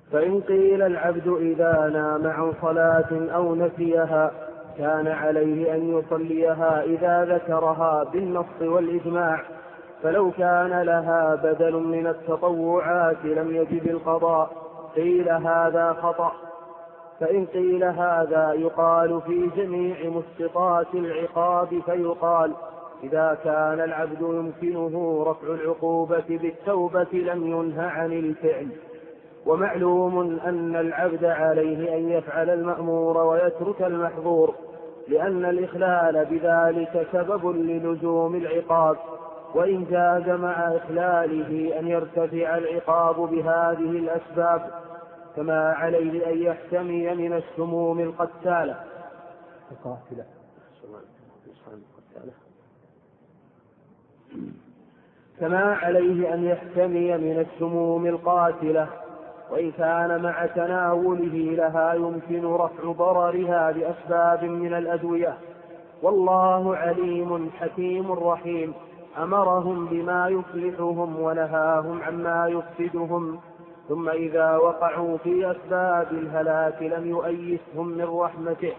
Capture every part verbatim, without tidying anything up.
فإن قيل العبد إذا نام عن صلاة أو نسيها كان عليه أن يصليها إذا ذكرها بالنص والإجماع، فلو كان لها بدل من التطوعات لم يجب القضاء. قيل هذا خطأ. فإن قيل هذا يقال في جميع مسقطات العقاب، فيقال إذا كان العبد يمكنه رفع العقوبة بالتوبة لم ينه عن الفعل. ومعلوم أن العبد عليه أن يفعل المأمور ويترك المحظور، لأن الإخلال بذلك سبب للزوم العقاب، وإن جاز مع إخلاله أن يرتفع العقاب بهذه الأسباب، كما عليه أن يحتمي من السموم القتالة كما عليه أن يحتمي من السموم القاتلة، وإن كان مع تناوله لها يمكن رفع ضررها بأسباب من الأدوية. والله عليم حكيم رحيم، أمرهم بما يصلحهم ونهاهم عما يفسدهم، ثم إذا وقعوا في أسباب الهلاك لم يؤيسهم من رحمته،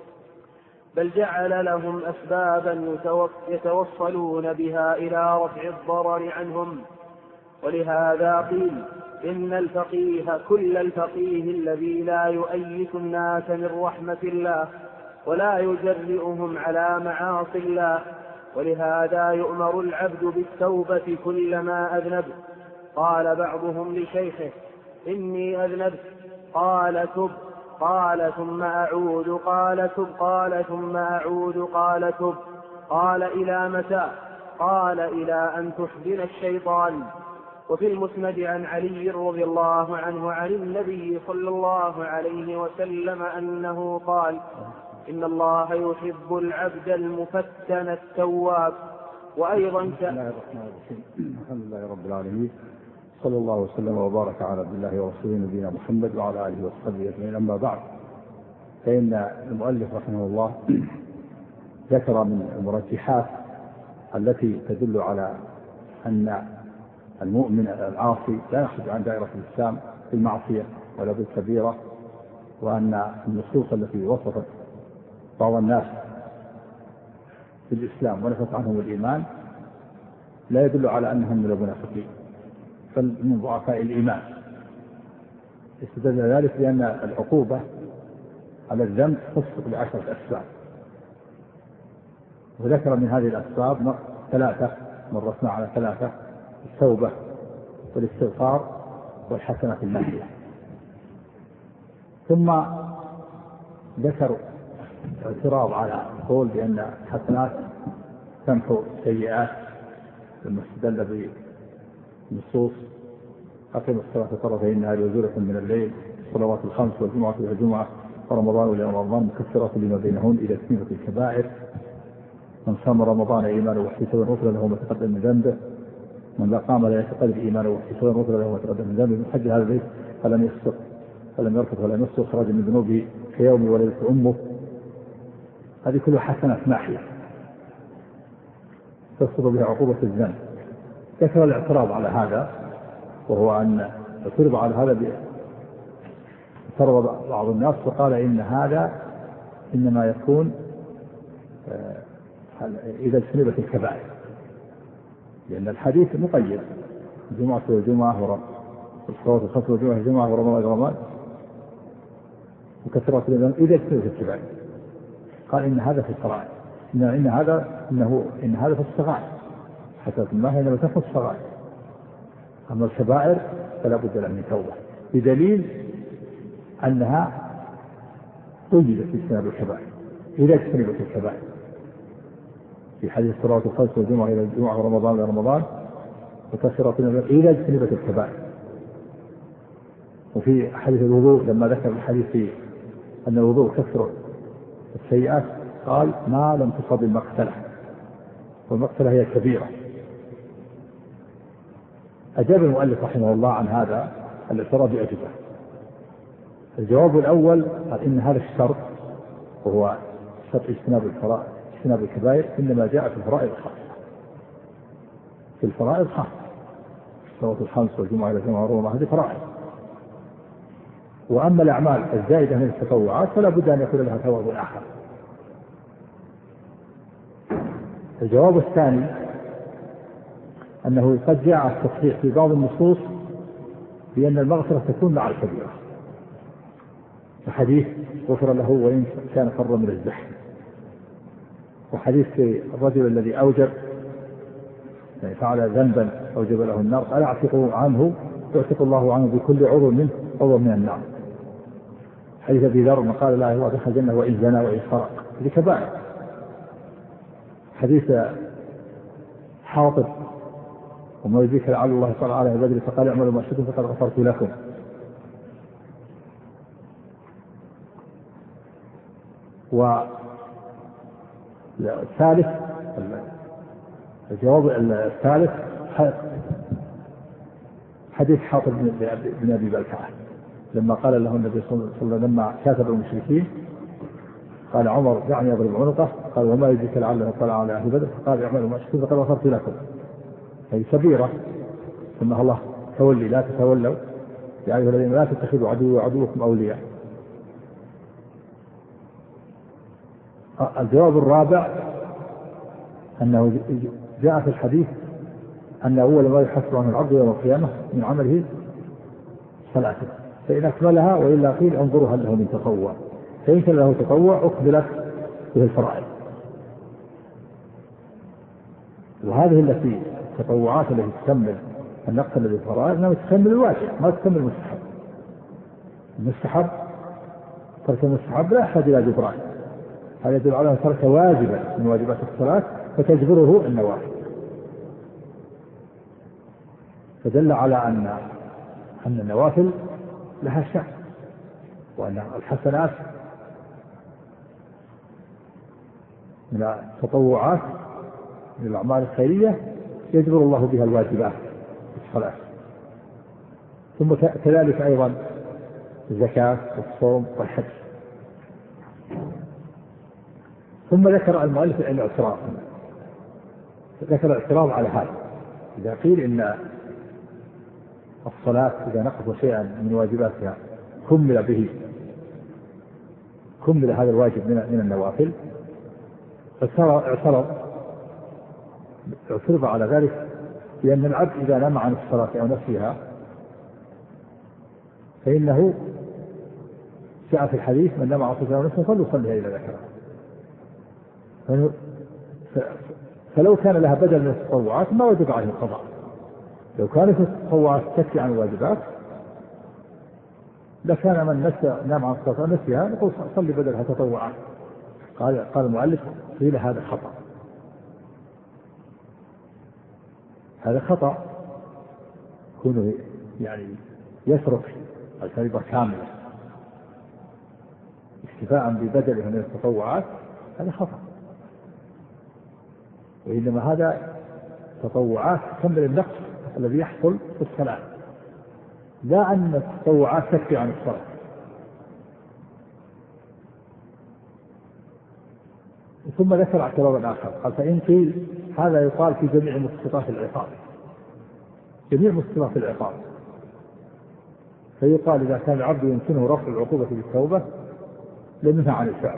بل جعل لهم أسبابا يتوصلون بها إلى رفع الضرر عنهم. ولهذا قيل إن الفقيه كل الفقيه الذي لا يؤيس الناس من رحمة الله ولا يجرئهم على معاصي الله. ولهذا يؤمر العبد بالتوبة كلما أذنب. قال بعضهم لشيخه إني أذنبت، قال تب، قال ثم أعود، قال تب، قال ثم أعود، قال تب، قال إلى متى؟ قال إلى أن تحزن الشيطان. وفي المسند عن علي رضي الله عنه عن النبي صلى الله عليه وسلم أنه قال إن الله يحب العبد المفتن التواب. وأيضا بسم الله الرحمن الرحيم، الحمد لله رب العالمين، صلى الله وسلم وبارك على عبد الله ورسوله نبينا محمد وعلى آله وصحبه أجمعين. أما بعد، فإن المؤلف رحمه الله ذكر من المرجحات التي تدل على أن المؤمن العاصي لا يخرج عن دائرة الإسلام بالمعصية ولا بالكبيرة، وأن النصوص التي وصفت بعض الناس بالإسلام ونفت عنهم الإيمان لا يدل على أنهم من المنافقين بل من ضعفاء الإيمان. استدل ذلك لأن العقوبة على الذنب تصدق بعشرة أسباب، وذكر من هذه الأسباب ثلاثة مرتنا على ثلاثة: التوبة والاستغفار والحسنة الماحية. ثم ذكر اعتراض على القول بأن الحسنات تمحو السيئات، لما استدل بنصوص أقيموا الصلاة طرفي النهار وزلفا من الليل، الصلوات الخمس والجمعة والجمعة ورمضان إلى رمضان مكفرات لما بينهن إلى اجتنبوا الكبائر. من صام رمضان إيمانا واحتسابا غفر له ما تقدم من ذنبه، من لا قام لا يتقلب إيمانا واحتسابا غفر له ما تقدم من ذنبه، من حج هذا البيت فلم يفسق فلم يرفث ولم يفسق خرج من ذنوبه كيوم ولدته أمه. هذه كلها حسنات ماحية تسقط بها عقوبة الذنب. ذكر الاعتراض على هذا، وهو أن اعترض على هذا اعترض بعض الناس وقال إن هذا إنما يكون إذا اجتنبت الكبائر، لأن الحديث مقيد: الجمعة والجمعة والصلوات الخمس والجمعة والجمعة ورمضان رمضان مكفرات لما إذا اجتنبت الكبائر. قال إن هذا في الفرائض، إن إن هذا إنه إن هذا في الصغائر، حتى ما هي إنما تكون الصغائر، أما الكبائر فلا بد لها من توبة، بدليل أنها وجدت في اجتناب الكبائر إذا اجتنبت الكبائر. في حديث الصلوات الخمس والجمعة إلى الجمعة ورمضان إلى رمضان وكفرات إذا اجتنبت الكبائر. وفي حديث الوضوء لما ذكر الحديث في أن الوضوء كفر السيئات قال: ما لم تصب المقتلة، والمقتلة هي كبيرة. أجاب المؤلف رحمه الله عن هذا الاعتراض بأجوبة. الجواب الأول قال إن هذا الشرط، وهو شرط اجتناب الفرائض اجتناب الكبائر، إنما جاء في الفرائض خاصة. في الفرائض خاصة، الصلوات الخمس والجمعة إلى الجمعة ورمضان هذه فرائض، وأما الأعمال الزائدة من التطوعات فلا بد أن يكون لها ثواب آخر. الجواب الثاني أنه قد جاء التصحيح في بعض النصوص بأن المغفرة تكون مع الكبيرة، وحديث غفر له وإن كان فر من الزحف، وحديث في الرجل الذي أوجب يعني فعل ذنبا أوجب له النار قال أعتقوا عنه يعتق الله عنه بكل عضو منه عضو من النار. حديث أبي ذر قال لا هو دخل الجنة وإن زنى وإن سرق، هذه كبائر. حديث حاطب وما يدريك لعل الله صلى عليه بدر فقال اعملوا ما شئتم فقد غفرت لكم. والثالث الجواب الثالث حديث حاطب بن أبي بلتعة لما قال له النبي صلى الله عليه وسلم لما كاتب المشركين قال عمر دعني يضرب عنقه، قال وما يدريك لعله طلع على أهل بدر فقال اعملوا ما شئتم فقد غفرت لكم. هذه كبيرة ثم الله تولي لا تتولوا يا أيها الذين لا تتخذوا عدوي وعدوكم أولياء. الجواب الرابع أنه جاء في الحديث أن أول ما يحاسب عنه العبد يوم القيامة من عمله صلاته فإن أكملها وإلا قيل انظروا هل له من تطوع، فإن كان له تطوع أقبلت به الفرائض. وهذه التي التطوعات التي تكمل النقص الذي في الفرائض انها تكمل الواجب ما تكمل المستحب. المستحب ترك المستحب لا يحتاج الى جبران، هذا يدل على ترك واجبا من واجبات الصلاة فتجبره النوافل، فدل على ان ان النوافل لها شأن وان الحسنات من التطوعات من الأعمال الخيرية يجبر الله بها الواجبات في الصلاة. ثم كذلك أيضا الزكاة والصوم والحج. ثم ذكر المؤلف الاعتراض ذكر الاعتراض على هذا إذا قيل إن الصلاة إذا نقص شيئا من واجباتها كمل به كمل هذا الواجب من النوافل، فاعترض اعترض على ذلك لأن العبد إذا نام عن الصلاة أو نسيها فإنه جاء في الحديث من نام عن الصلاة أو نسيها فليصليها إلى ذكرها. فلو كان لها بدل من التطوعات ما وجب عليه القضاء. لو كانت التطوعات تكفي عن الواجبات لكان من نسى نام عن الصلاة أو نسيها نقول صلي بدلها تطوعات. قال قال المؤلف قيل هذا خطأ، هذا خطأ كونه يعني يترك الفريضة كاملة اكتفاء ببدله من التطوعات، هذا خطأ. وإنما هذا تطوعات تكمل النقص الذي يحصل في الصلاة، لا أن التطوعات تكفي عن الصلاة. ثم ذكر اعتراضا آخر قال فإن قيل هذا يقال في جميع مسقطات العقاب، جميع مسقطات العقاب، فيقال إذا كان العبد يمكنه رفع العقوبة بالتوبة لم ينهى عن الفعل.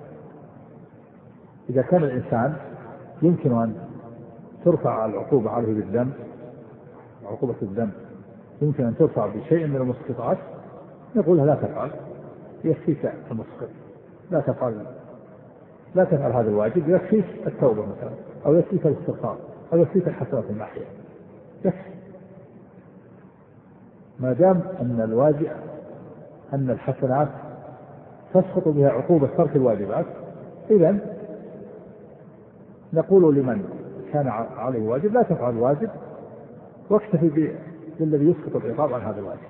إذا كان الإنسان يمكن أن ترفع العقوبة عليه بالذنب، عقوبة الذنب يمكن أن ترفع بشيء من المسقطات نقول لا تفعل، يكفيك المسقط، لا تفعل لا تفعل هذا الواجب، يكفيك التوبة مثلا أو يكفيك الاستغفار أو يكفيك الحسنات الماحية، يكفي ما دام أن الواجب أن الحسنات تسقط بها عقوبة ترك الواجبات. إذن نقول لمن كان عليه واجب لا تفعل الواجب واكتفي بالذي يسقط العقاب عن هذا الواجب.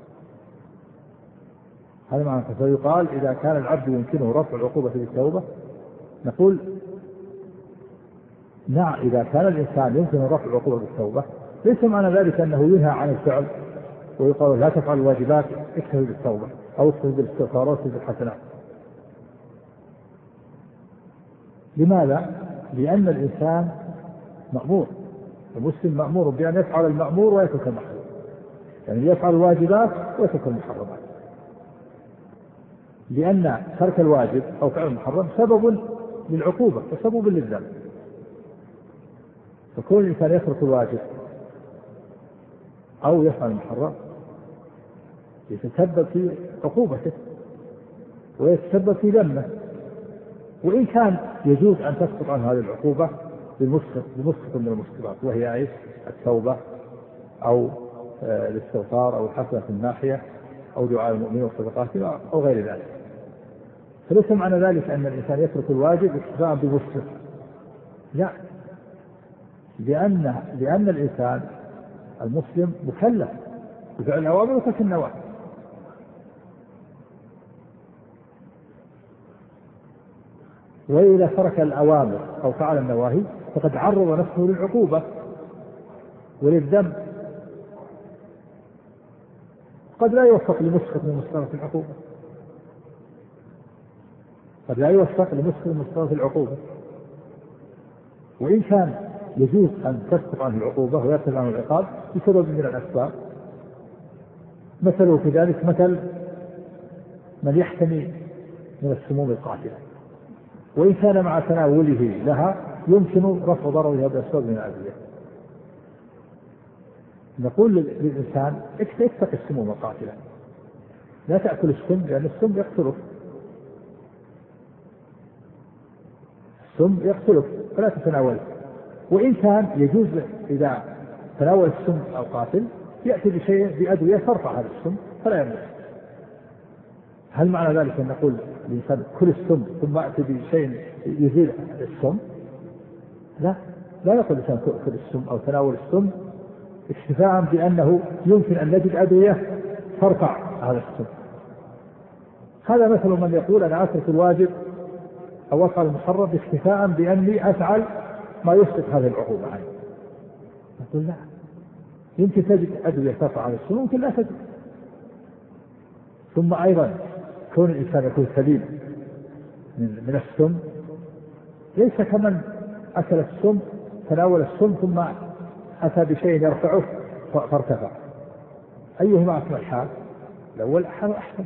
هذا معنى. فيقال إذا كان العبد يمكنه رفع العقوبة بالتوبة نقول نعم، إذا كان الإنسان يمكن رفع العقوبة بالتوبة ليس معنى ذلك أنه ينهى عن الفعل ويقال لا تفعل الواجبات اكتفي بالتوبة أو اكتفي بالاستغفار أو اكتفي بالحسنات. لماذا؟ لأن الإنسان مأمور، المسلم مأمور بأن يفعل المأمور ويترك المحرم، يعني يفعل الواجبات ويترك المحرمات. لأن ترك الواجب أو فعل المحرم سبب للعقوبة وسبب للذنب. فكون الإنسان يترك الواجب أو يفعل المحرم يتسبب في عقوبته ويتسبب في ذمه، وإن كان يجوز أن تسقط عنه هذه العقوبة بمسقط بمسقط من المسقطات، وهي أيش؟ التوبة أو الاستغفار أو الحسنة في الناحية أو دعاء المؤمنين والصدقات أو غير ذلك. فليس معنى ذلك أن الإنسان يترك الواجب اكتفاء بمسقط، لا، لأن لأن الإنسان المسلم مكلف بفعل الأوامر وترك النواهي. وإذا ترك الأوامر أو فعل النواهي فقد عرض نفسه للعقوبة وللذنب، قد لا يوفق لمسقط من مسقطات العقوبة، قد لا يوفق لمسقط من مسقطات العقوبة. وإن كان يجوز أن تسقط عنه العقوبة ويرتفع عنه العقاب بسبب من الأسباب، مثله في ذلك مثل من يحتمي من السموم القاتلة، وإن كان مع تناوله لها يمكن رفع ضررها بأسباب من الأدوية. نقول للإنسان اتق السموم القاتلة، لا تأكل السم لأن السم يقتلك، السم يقتلك فلا تتناوله. وإن كان يجوز إذا تناول السم القاتل يأتي بشيء بأدوية ترفع هذا السم فلا يموت. هل معنى ذلك أن نقول الإنسان كل السم ثم أتي بشيء يزيل السم؟ لا، لا نقول الإنسان كل السم أو تناول السم اكتفاء بأنه يمكن أن نجد أدوية ترفع هذا السم. هذا مثل من يقول أنا أترك الواجب أو أفعل المحرم اكتفاء بأني أفعل ما يسقط هذه العقوبة عنه. نقول لا، يمكن تجد أدوية ترفع هذا السم ممكن لا تجد. ثم أيضا كون الإنسان يكون سليم من, من السم ليس كمن أكل السم تناول السم ثم أتى بشيء يرفعه فارتفع. أيهما أكمل حال؟ الأول حال أحسن.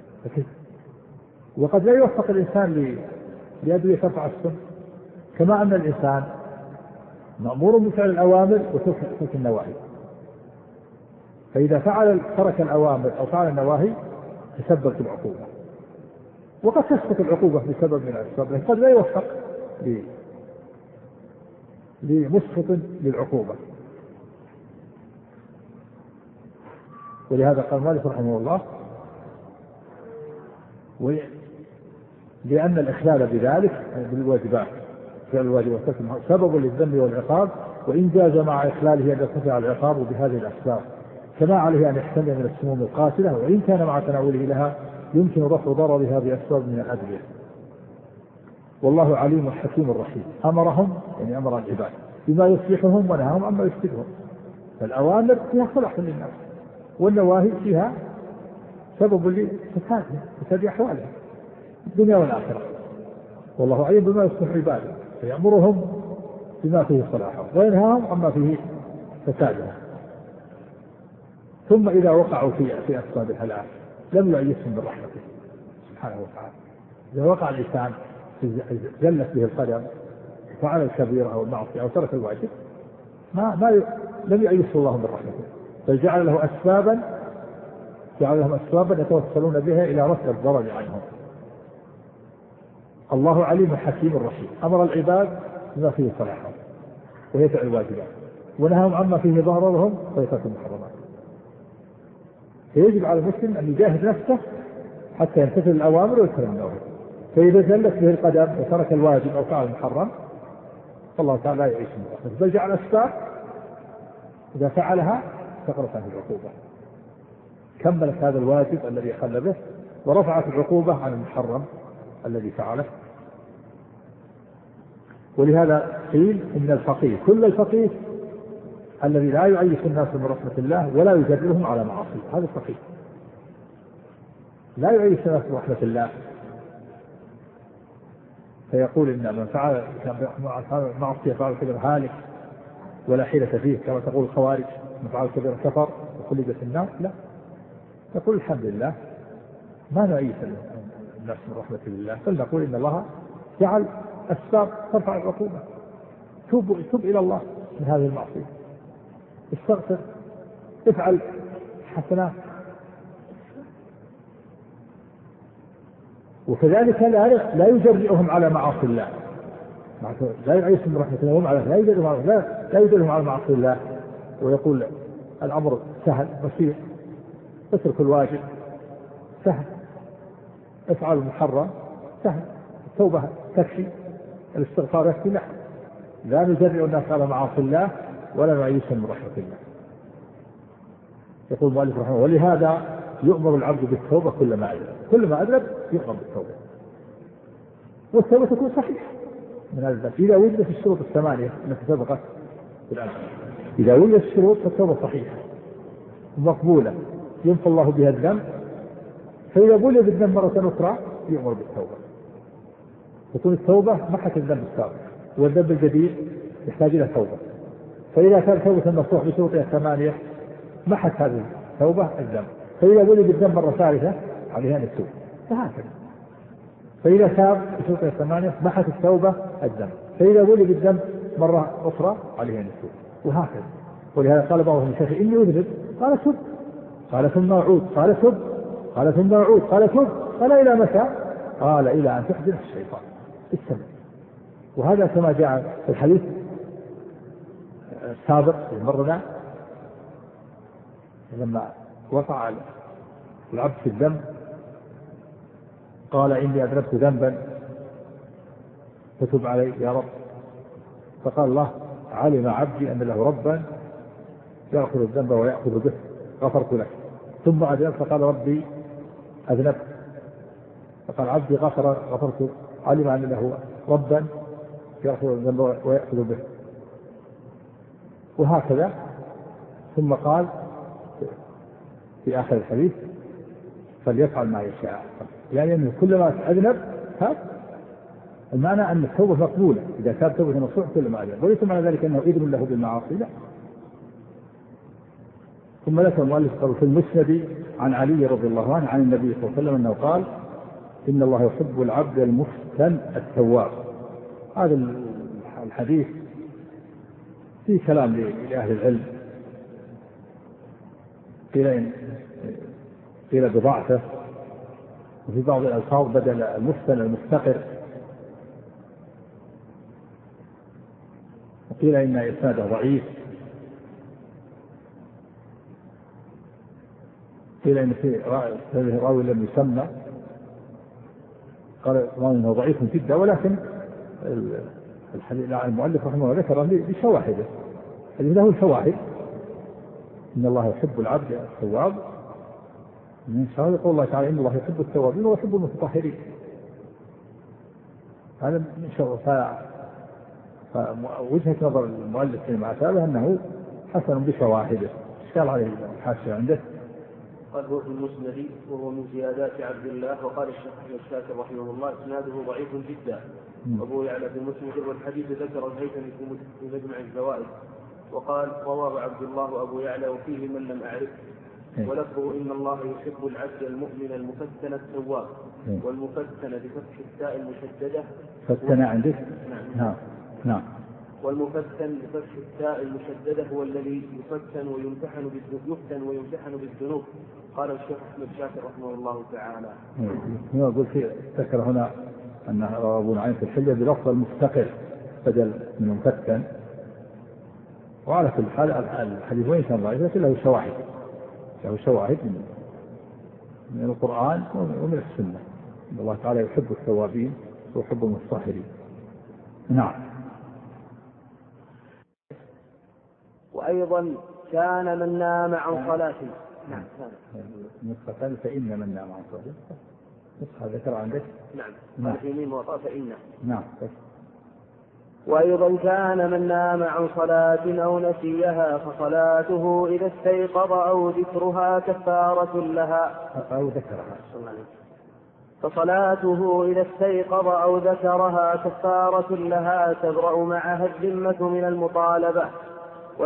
وقد لا يوفق الإنسان لأدوية ترفع السم، كما أن الإنسان مأمور بفعل الأوامر وترك النواهي، فإذا فعل ترك الأوامر أو فعل النواهي تسبب في العقوبة. وقد تسقط العقوبة بسبب من الأسباب، قد لا يوفق لمسقط للعقوبة. ولهذا قال مالك رحمه الله لأن الإخلال بذلك بالواجبات فعل الواجبات سبب للذنب والعقاب، وإن جاز مع إخلاله أن يرتفع العقاب بهذه الأسباب، كما عليه أن يحتمي من السموم القاتلة، وإن كان مع تناوله لها يمكن رفع ضررها بأسباب من الأدوية. والله عليم حكيم رحيم. أمرهم يعني أمر العباد بما يصلحهم ونهاهم عما يفسدهم. فالأوامر فيها صلاح للناس، والنواهي فيها سبب لفسادها فساد أحوالها الدنيا والآخرة. والله عليم بما يصلح عباده فيأمرهم بما فيه صلاحهم وينهاهم عما فيه فسادها. ثم إذا وقعوا في في أسباب الهلاك لم يعيشهم من رحمته سبحانه وتعالى. إذا وقع الإنسان زلت به القدم فعل الكبيرة أو المعصية أو ترك الواجب ما ما ي... لم يعيشه الله من رحمته، بل جعل له أسبابا جعل لهم أسبابا يتوصلون بها إلى رفع الضرر عنهم. الله عليم حكيم رحيم. أمر العباد بما فيه صلاحهم وهي فعل الواجبات، ونهاهم عما فيه ضررهم ويترك المحرمات. فيجب على المسلم أن يجاهد نفسه حتى يمتثل الأوامر ويترك النواهي. فإذا زلت به القدم وترك الواجب أو فعل المحرم فالله تعالى لا يعيش من رحمته، بل جعل أسباب إذا فعلها سقطت عنه العقوبة، كملت هذا الواجب الذي أخل به ورفعت العقوبة عن المحرم الذي فعله. ولهذا قيل إن الفقيه كل الفقيه الذي لا يعيش الناس من رحمة الله ولا يجرهم على معاصيه، هذا الفقيه لا يعيش الناس من رحمة الله، فيقول إن من فعل معصية فعل كبير هالك ولا حيلة فيه، كما تقول الخوارج من فعل كبير كفر وخلد في النار. لا، يقول الحمد لله ما نعيش الناس من رحمة الله، بل نقول إن الله جعل أسباب ترفع العقوبة. توب توب إلى الله من هذه المعصية، استغفر، افعل حسنات. وكذلك لا لا يجرئهم على معاصي الله، لا يعيشهم رحمة الله، هم على لا يجرئهم على لا لا يجرئهم على معاصي الله، ويقول الأمر سهل بسيط، اترك الواجب سهل، افعل المحرم سهل، التوبة تكفي، الاستغفار يكفي. لا، لا نجرئ الناس على معاصي الله ولا نعيشهم من رحمة الله. يقول المؤلف رحمه الله: ولهذا يؤمر العبد بالتوبة كلما أذنب، كلما أذنب يؤمر بالتوبة، والتوبة تكون صحيحة من الذنب إذا وجدت الشروط الثمانية التي سبقت في الأمر. إذا وجدت الشروط فالتوبة صحيحة مقبولة ينفى الله بها الذنب، فإذا بلي بالذنب مرة أخرى يؤمر بالتوبة، تكون التوبة محت الذنب السابق، والذنب الجديد يحتاج إلى توبة. فإذا كان توبة النصوح بشروطها الثمانية محت هذه التوبة الذنب، فإذا بلي بالذنب مرة ثالثة عليها أن يتوب، فهكذا. فإذا تاب بشروطها الثمانية محت التوبة الذنب، فإذا بلي بالذنب مرة أخرى عليها أن يتوب، وهكذا. ولهذا قال بعضهم الشيخ: إني أذنب، قال تب، قال ثم أعود، قال تب، قال ثم أعود، قال تب، قال إلى متى؟ قال إلى أن تحدث الشيطان السبب. وهذا كما جاء في الحديث السابق مرنا لما وقع العبد في الذنب قال: إني أذنبت ذنبا فتب علي يا رب. فقال الله: علم عبدي أن له ربا يأخذ الذنب ويأخذ به، غفرت لك. ثم أذنب فقال: ربي أذنبت. فقال: عبدي غفر غفرت، علم أن له ربا يأخذ الذنب ويأخذ به، وهكذا. ثم قال في آخر الحديث: فليفعل ما يشاء، يعني أنه كلما أذنب تاب. المعنى أن التوبة مقبولة إذا كانت توبة نصوح كلما أذنب، وليس معنى ذلك أنه إذن له بالمعاصي، لا. ثم ذكر المؤلف في المسند عن علي رضي الله عنه عن النبي صلى الله عليه وسلم أنه قال: إن الله يحب العبد المحسن التواب. هذا الحديث فيه كلام لأهل العلم، قيل قيل بضعفه، وفي بعض الألفاظ بدل المحسن المفتقر، وقيل إن إسناده ضعيف، قيل إن في راوي لم يسمى، قال إنه ضعيف جدا، ولكن المؤلف رحمه الله ذكر بشواهده، الذي له شواهد. إن الله يحب العبد التواب، من شواهد قول الله تعالى: إن الله يحب التوابين ويحب المتطهرين. هذا من شواهد. فوجهة نظر المؤلف فيما أتابه أنه حسن بشواهده. اشكال عليه الحاشية عنده. قال هو في المسند وهو من زيادات عبد الله. وقال الشيخ أحمد شاكر رحمه الله: إسناده ضعيف جدا. أبو يعلى في المسند، والحديث ذكر الهيثمي في مجمع الزوائد، وقال: رواه عبد الله وأبو يعلى وفيه من لم أعرف، ولفظه: إن الله يحب العبد المؤمن المفتن التواب. والمفتن بفتح التاء المشددة. فتن عندك؟ نعم نعم. والمفتن بفتح التاء المشددة هو الذي يفتن ويمتحن يفتن ويمتحن بالذنوب. قال الشيخ أحمد شاكر رحمه الله تعالى. هو يقول في ذكر هنا أن أبو نعيم في الحلية بلفظ المفتقر بدل من المفتن، وعلى كل حال الحديث وإن كان ضعيف لكن له شواهد، له شواهد من, من القرآن ومن السنة. إن الله تعالى يحب التوابين ويحب المتطهرين. نعم. وأيضا كان من نام عن صلاته. نعم. نسخة فإن من نام عن صلاته. نسخة ذكر عندك. نعم. نعم. في ميم وطاء فإن. نعم. وأيضا كان من نام عن صلاة أو نسيها فصلاته إذا استيقظ أو ذكرها كفارة لها. أو ذكرها. فصلاته إذا استيقظ أو ذكرها كفارة لها تبرأ معها الذمة من المطالبة،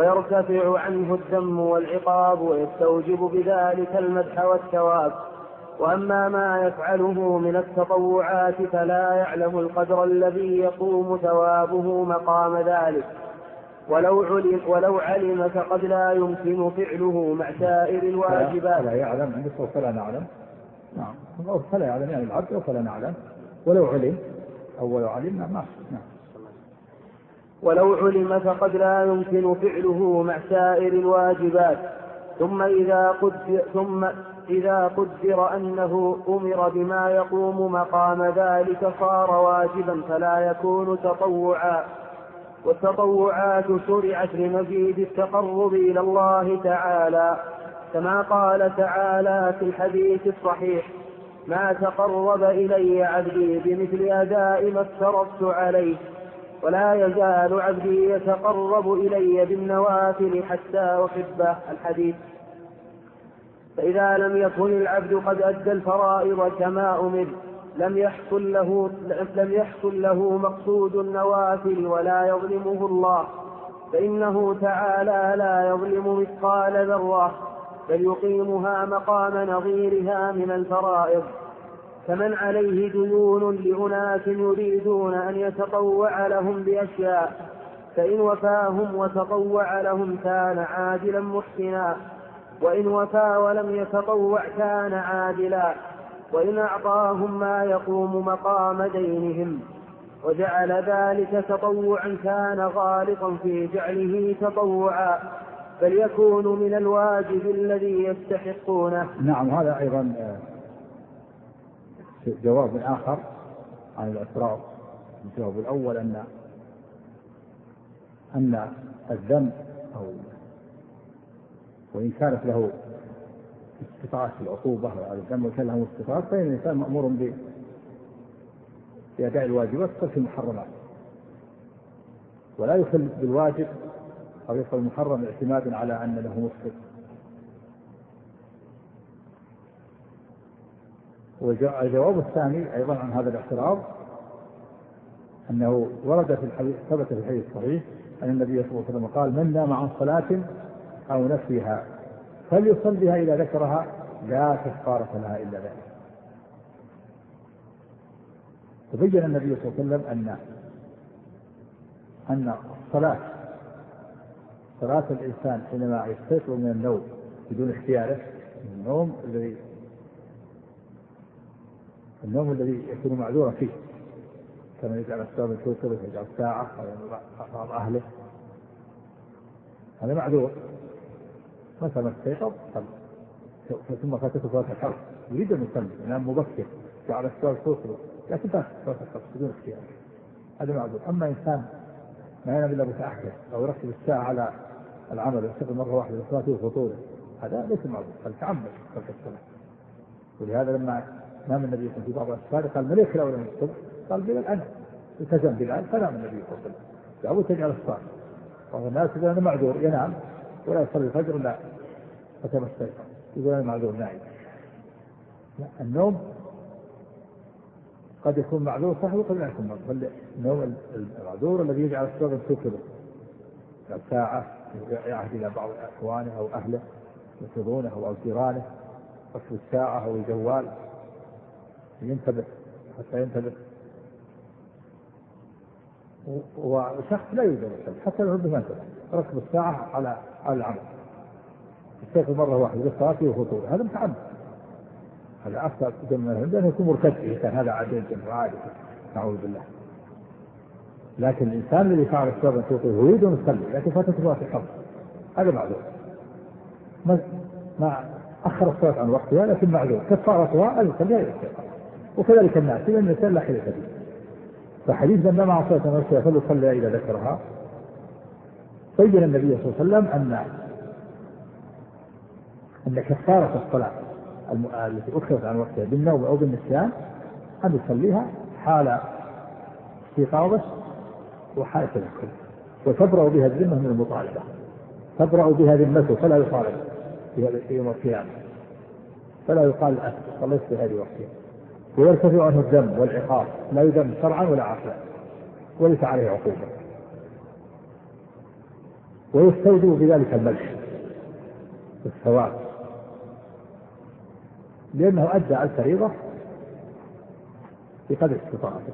ويرتفع عنه الذم والعقاب، ويستوجب بذلك المدح والثواب. وأما ما يفعله من التطوعات فلا يعلم القدر الذي يقوم ثوابه مقام ذلك، ولو علم, ولو علم فقد لا يمكن فعله مع سائر الواجبات. فلا يعلم عندك فلا نعلم. نعم فلا يعلم يعني العبد وفلا نعلم، ولو علم أو ولو علمنا ما نعم. ولو علم فقد لا يمكن فعله مع سائر الواجبات. ثم إذا قدر, ثم إذا قدر أنه أمر بما يقوم مقام ذلك صار واجبا فلا يكون تطوعا. والتطوعات شرعت لمزيد التقرب إلى الله تعالى، كما قال تعالى في الحديث الصحيح: ما تقرب إلي عبدي بمثل أداء ما افترضت عليه، ولا يزال عبدي يتقرب إلي بالنوافل حتى أحبه. الحديث. فإذا لم يكن العبد قد أدى الفرائض كما أمر لم يحصل له, لم يحصل له مقصود النوافل ولا يظلمه الله، فإنه تعالى لا يظلم مثقال ذرة، بل يقيمها مقام نظيرها من الفرائض. كمن عليه ديون لأناس يريدون أن يتطوع لهم بأشياء، فإن وفاهم وتطوع لهم كان عادلا محسنا، وإن وفى ولم يتطوع كان عادلا، وإن أعطاهم ما يقوم مقام دينهم وجعل ذلك تطوعا كان غالطا في جعله تطوعا، بل يكون من الواجب الذي يستحقونه. نعم هذا أيضا جواب آخر عن الاعتراض. الجواب الأول أن أن الذنب أو وإن كانت له استطاعة العقوبة على الذنب وكان له استطاعة، فإن الإنسان مأمور بأداء الواجبات في المحرمات، ولا يخل بالواجب أو يفعل المحرم اعتمادا على أن له مفسد. والجواب الثاني أيضا عن هذا الاعتراض أنه ورد في الحديث ثبت في الحديث الصحيح أن النبي صلى الله عليه وسلم قال: من نام عن صلاة أو نسيها فليصلها إذا ذكرها لا كفارة لها إلا ذلك. تبين النبي صلى الله عليه وسلم أن أن الصلاة صلاة الإنسان حينما يستيقظ من النوم بدون اختياره، النوم الذي النوم الذي يكون معذورا فيه، كما يجعل السبب الكوكب ويجعل ساعة أو أهله، هذا معذور. مثلا استيقظ ثم فاتته صلاة الحرب يريد أن يصلي ينام مبكر جعل السبب الكوكب لكن فاتت صلاة الحرب بدون اختيار، هذا معذور. أما إنسان ما ينام إلا متأخر أو يركب الساعة على العمل ويستيقظ مرة واحدة لصلاته وفطوره، هذا ليس معذور، بل تعمد صلاة الصلاة. ولهذا لما نام النبي صلى الله عليه وسلم في بعض الأسفار قال: من يكره أولا الصبح؟ قال: بلال أنا. التزم بلال فنام النبي صلى الله عليه وسلم. لابد تجعل الصلاة. والناس يقول أنا معذور ينام ولا يصلي الفجر إلا فتم السيطرة، يقول أنا معذور نائم. النوم قد يكون معذور صحيح وقد لا يكون معذور. النوم المعذور الذي يجعل السبب توكله ساعة يعهد إلى بعض إخوانه أو أهله يفضونه أو جيرانه ركب الساعة أو الجوال ينتبه حتى ينتبه، وشخص لا يوجد حتى لو ربما انتبه ركب الساعة على على العمل يستيقظ مرة واحدة للصلاة وفطور، هذا متعمد، هذا أفضل جمع لأنه يكون مرتد إذا كان هذا عادل جمع عادل نعوذ بالله. لكن الإنسان الذي فعل السبب الفطور يريد أن يصلي لكن فاتته صلاة الحرب، هذا معذور، ما ما أخر الصلاة عن وقتها لكن معذور، كفارتها أن يصليها إلى الصلاة. وكذلك الناس لأن الإنسان لا حيلة به. فحديث من نام عن صلاة نفسها فليصليها إذا ذكرها، بين النبي صلى الله عليه وسلم أن أن كفارة الصلاة التي أخرت عن وقتها بالنوم أو بالنسيان أن يصليها حال استيقاظه وحال تذكره، وتبرأ بها الذمة من المطالبة، تبرأ بها ذمته فلا يطالب في يوم القيامة، فلا يقال أنت صليت في هذه وقتها، ويرتفع عنه الذنب والعقاب، لا يذم شرعا ولا عقلا وليس عليه عقوبة، ويستوجب بذلك الملح والثواب. لأنه أدى الفريضة بقدر استطاعته.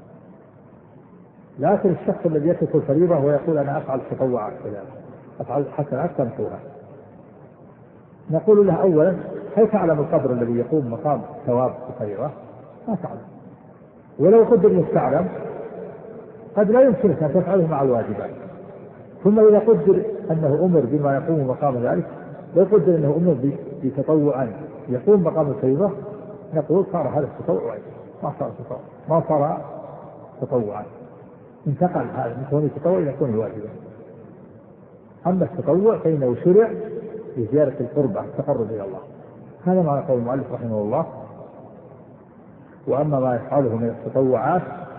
لكن الشخص الذي يترك الفريضة ويقول أنا أفعل التطوعات كذلك أفعل حسنات تمحوها، نقول له أولا هل تعلم القدر الذي يقوم مقام ثواب الفريضة؟ ما تعلم، ولو قدر مستعلم قد لا يمكنك أن تفعله مع الواجبات. ثم إذا قدر أنه أمر بما يقوم مقام ذلك، لو قدر أنه أمر بتطوعا يقوم مقام الفريضة، نقول صار هذا التطوع ما صار تطوع ما صار تطوعا، انتقل هذا من كونه تطوع إلى كونه واجبا. أما التطوع فإنه شرع لزيادة القربة التقرب إلى الله. هذا ما يقول المؤلف رحمه الله. وأما ما يفعله من التطوعات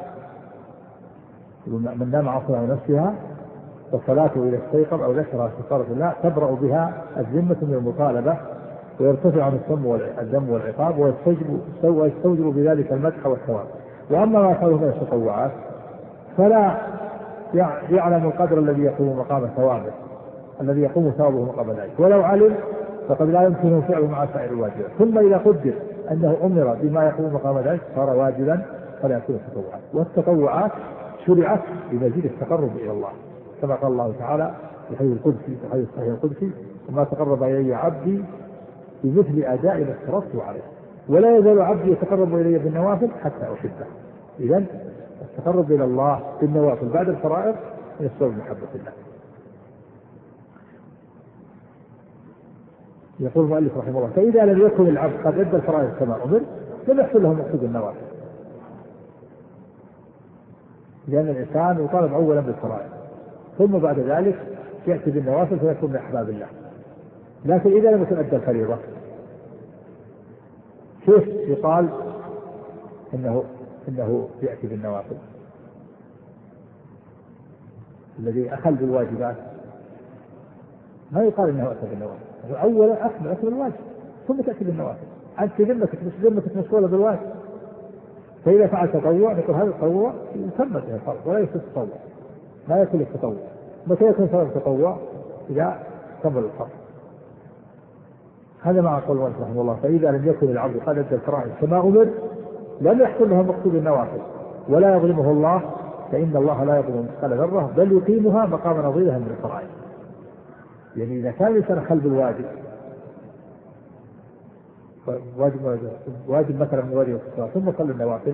من نام عصرها نفسها وصلاته إلى استيقظ أو ذكرها استغفار الله تبرأ بها الذمة من المطالبة ويرتفع عن الذم والعقاب ويستوجب بذلك المدح والثواب. وأما ما يفعله من التطوعات فلا يعلم القدر الذي يقوم مقام ثوابه الذي يقوم ثوابه مقام ذلك، ولو علم فقد لا يمكنه فعله مع سائر الواجبات. ثم إذا قدر أنه أمر بما يقوم مقام ذلك صار واجبا فلا يكون تطوعات. والتطوعات شرعت لمزيد التقرب إلى الله، كما قال الله تعالى في الحديث القدسي في الحديث الصحيح القدسي وما تقرب إلي عبدي بمثل أداء ما افترضت عليه ولا يزال عبدي يتقرب إلي بالنوافل حتى أحبه. إذن التقرب إلى الله بالنوافل بعد الفرائض يستوجب محبة الله. يقول المؤلف رحمه الله فإذا لم يكن العبد قد أدى الفرائض كما أمر لم يحصل له مقصود النوافل، لأن الإنسان يطالب أولا بالفرائض ثم بعد ذلك يأتي بالنوافل فيكون من أحباب الله. لكن إذا لم يكن أدى الفريضة كيف يقال إنه إنه يأتي بالنوافل؟ الذي أخل بالواجبات ما يقال إنه أتى بالنوافل، أولا أكمل أكمل الواجب ثم تأتي بالنوافل. أنت ذمتك مش ذمتك مشغولة بالواجب، فإذا فعل تطوع نقول هذا التطوع يسمى به الفرض ولا يصير تطوع، لا يكون التطوع. متى يكون سبب التطوع؟ إذا كمل الفرض. هذا مع قول الله رحمه الله فإذا لم يكن العبد قد أدى الفرائض كما أمر لم يحصل له مقصود النوافل ولا يظلمه الله، فإن الله لا يظلم مثقال ذرة بل يقيمها مقام نظيرها من الفرائض. يعني إذا كان الإنسان خل بالواجب واجب واجب مثلا من واجب الصلاة ثم صلى النوافل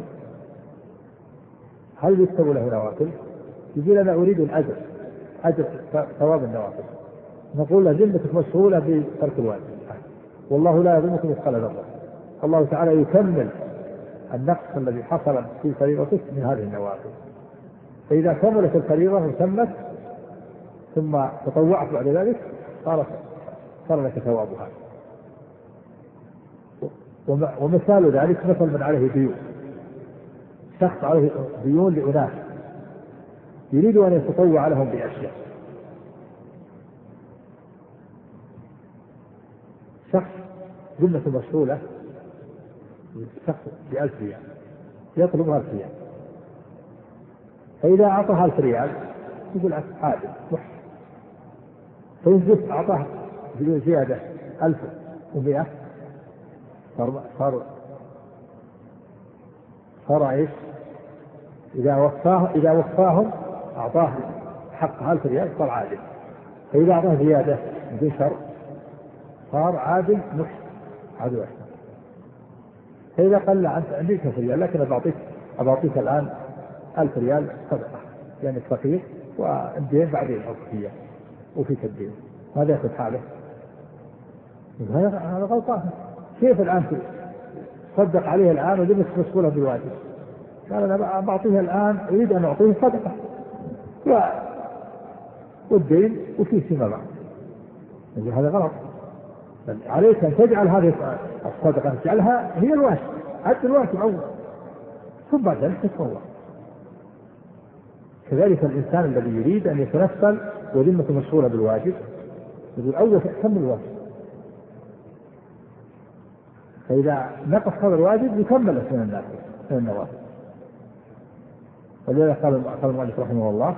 هل يكتب له نوافل؟ يقول أنا أريد الأجر أجر ثواب النوافل، نقول له ذمتك مشغولة بترك الواجب والله لا يظلمك مثقال ذرة. الله تعالى يكمل النقص الذي حصل في فريضتك من هذه النوافل. فإذا كملت الفريضة وتمت ثم تطوعت بعد ذلك صار صار لك ثوابها. ومثال ذلك مثل من عليه ديون، شخص عليه ديون لأناس يريد أن يتطوع لهم بأشياء. شخص ذمته مشغولة شخص بألف ريال يطلب ألف ريال، فإذا أعطاها ألف ريال يقول عادل محسن، فإن أعطاه زيادة ألف ومئة صار صار صار إيش؟ إذا وفاه إذا وفاهم أعطاه حق ألف ريال صار عادل، فإذا أعطاه زيادة بدون شر صار عادل محسن عادل أحسن. فإذا قال له أنت عندك ألف ريال لكن بعطيك أعطيك الآن ألف ريال صدقة لأنك فقير والدين بعدين أعطيه وفيك الدين، ماذا يأخذ حاله؟ هذا غلطان. كيف الآن تصدق عليه الآن وذمتك مشغولة بالواجب؟ قال أنا بعطيه الآن أريد أن أعطيه صدقة والدين وفيه سمة بعد. هذا غلط. عليك أن تجعل هذه الصدقة تجعلها هي الواجب، أدي الواجب أول ثم بعد ذلك تتطوع. كذلك الإنسان الذي يريد أن يتنفل وذمته مشغولة بالواجب يقول أول كمل الواجب، فإذا نقص هذا الواجب يكمل من الناس من النوافل. ولذلك قال المؤلف رحمه الله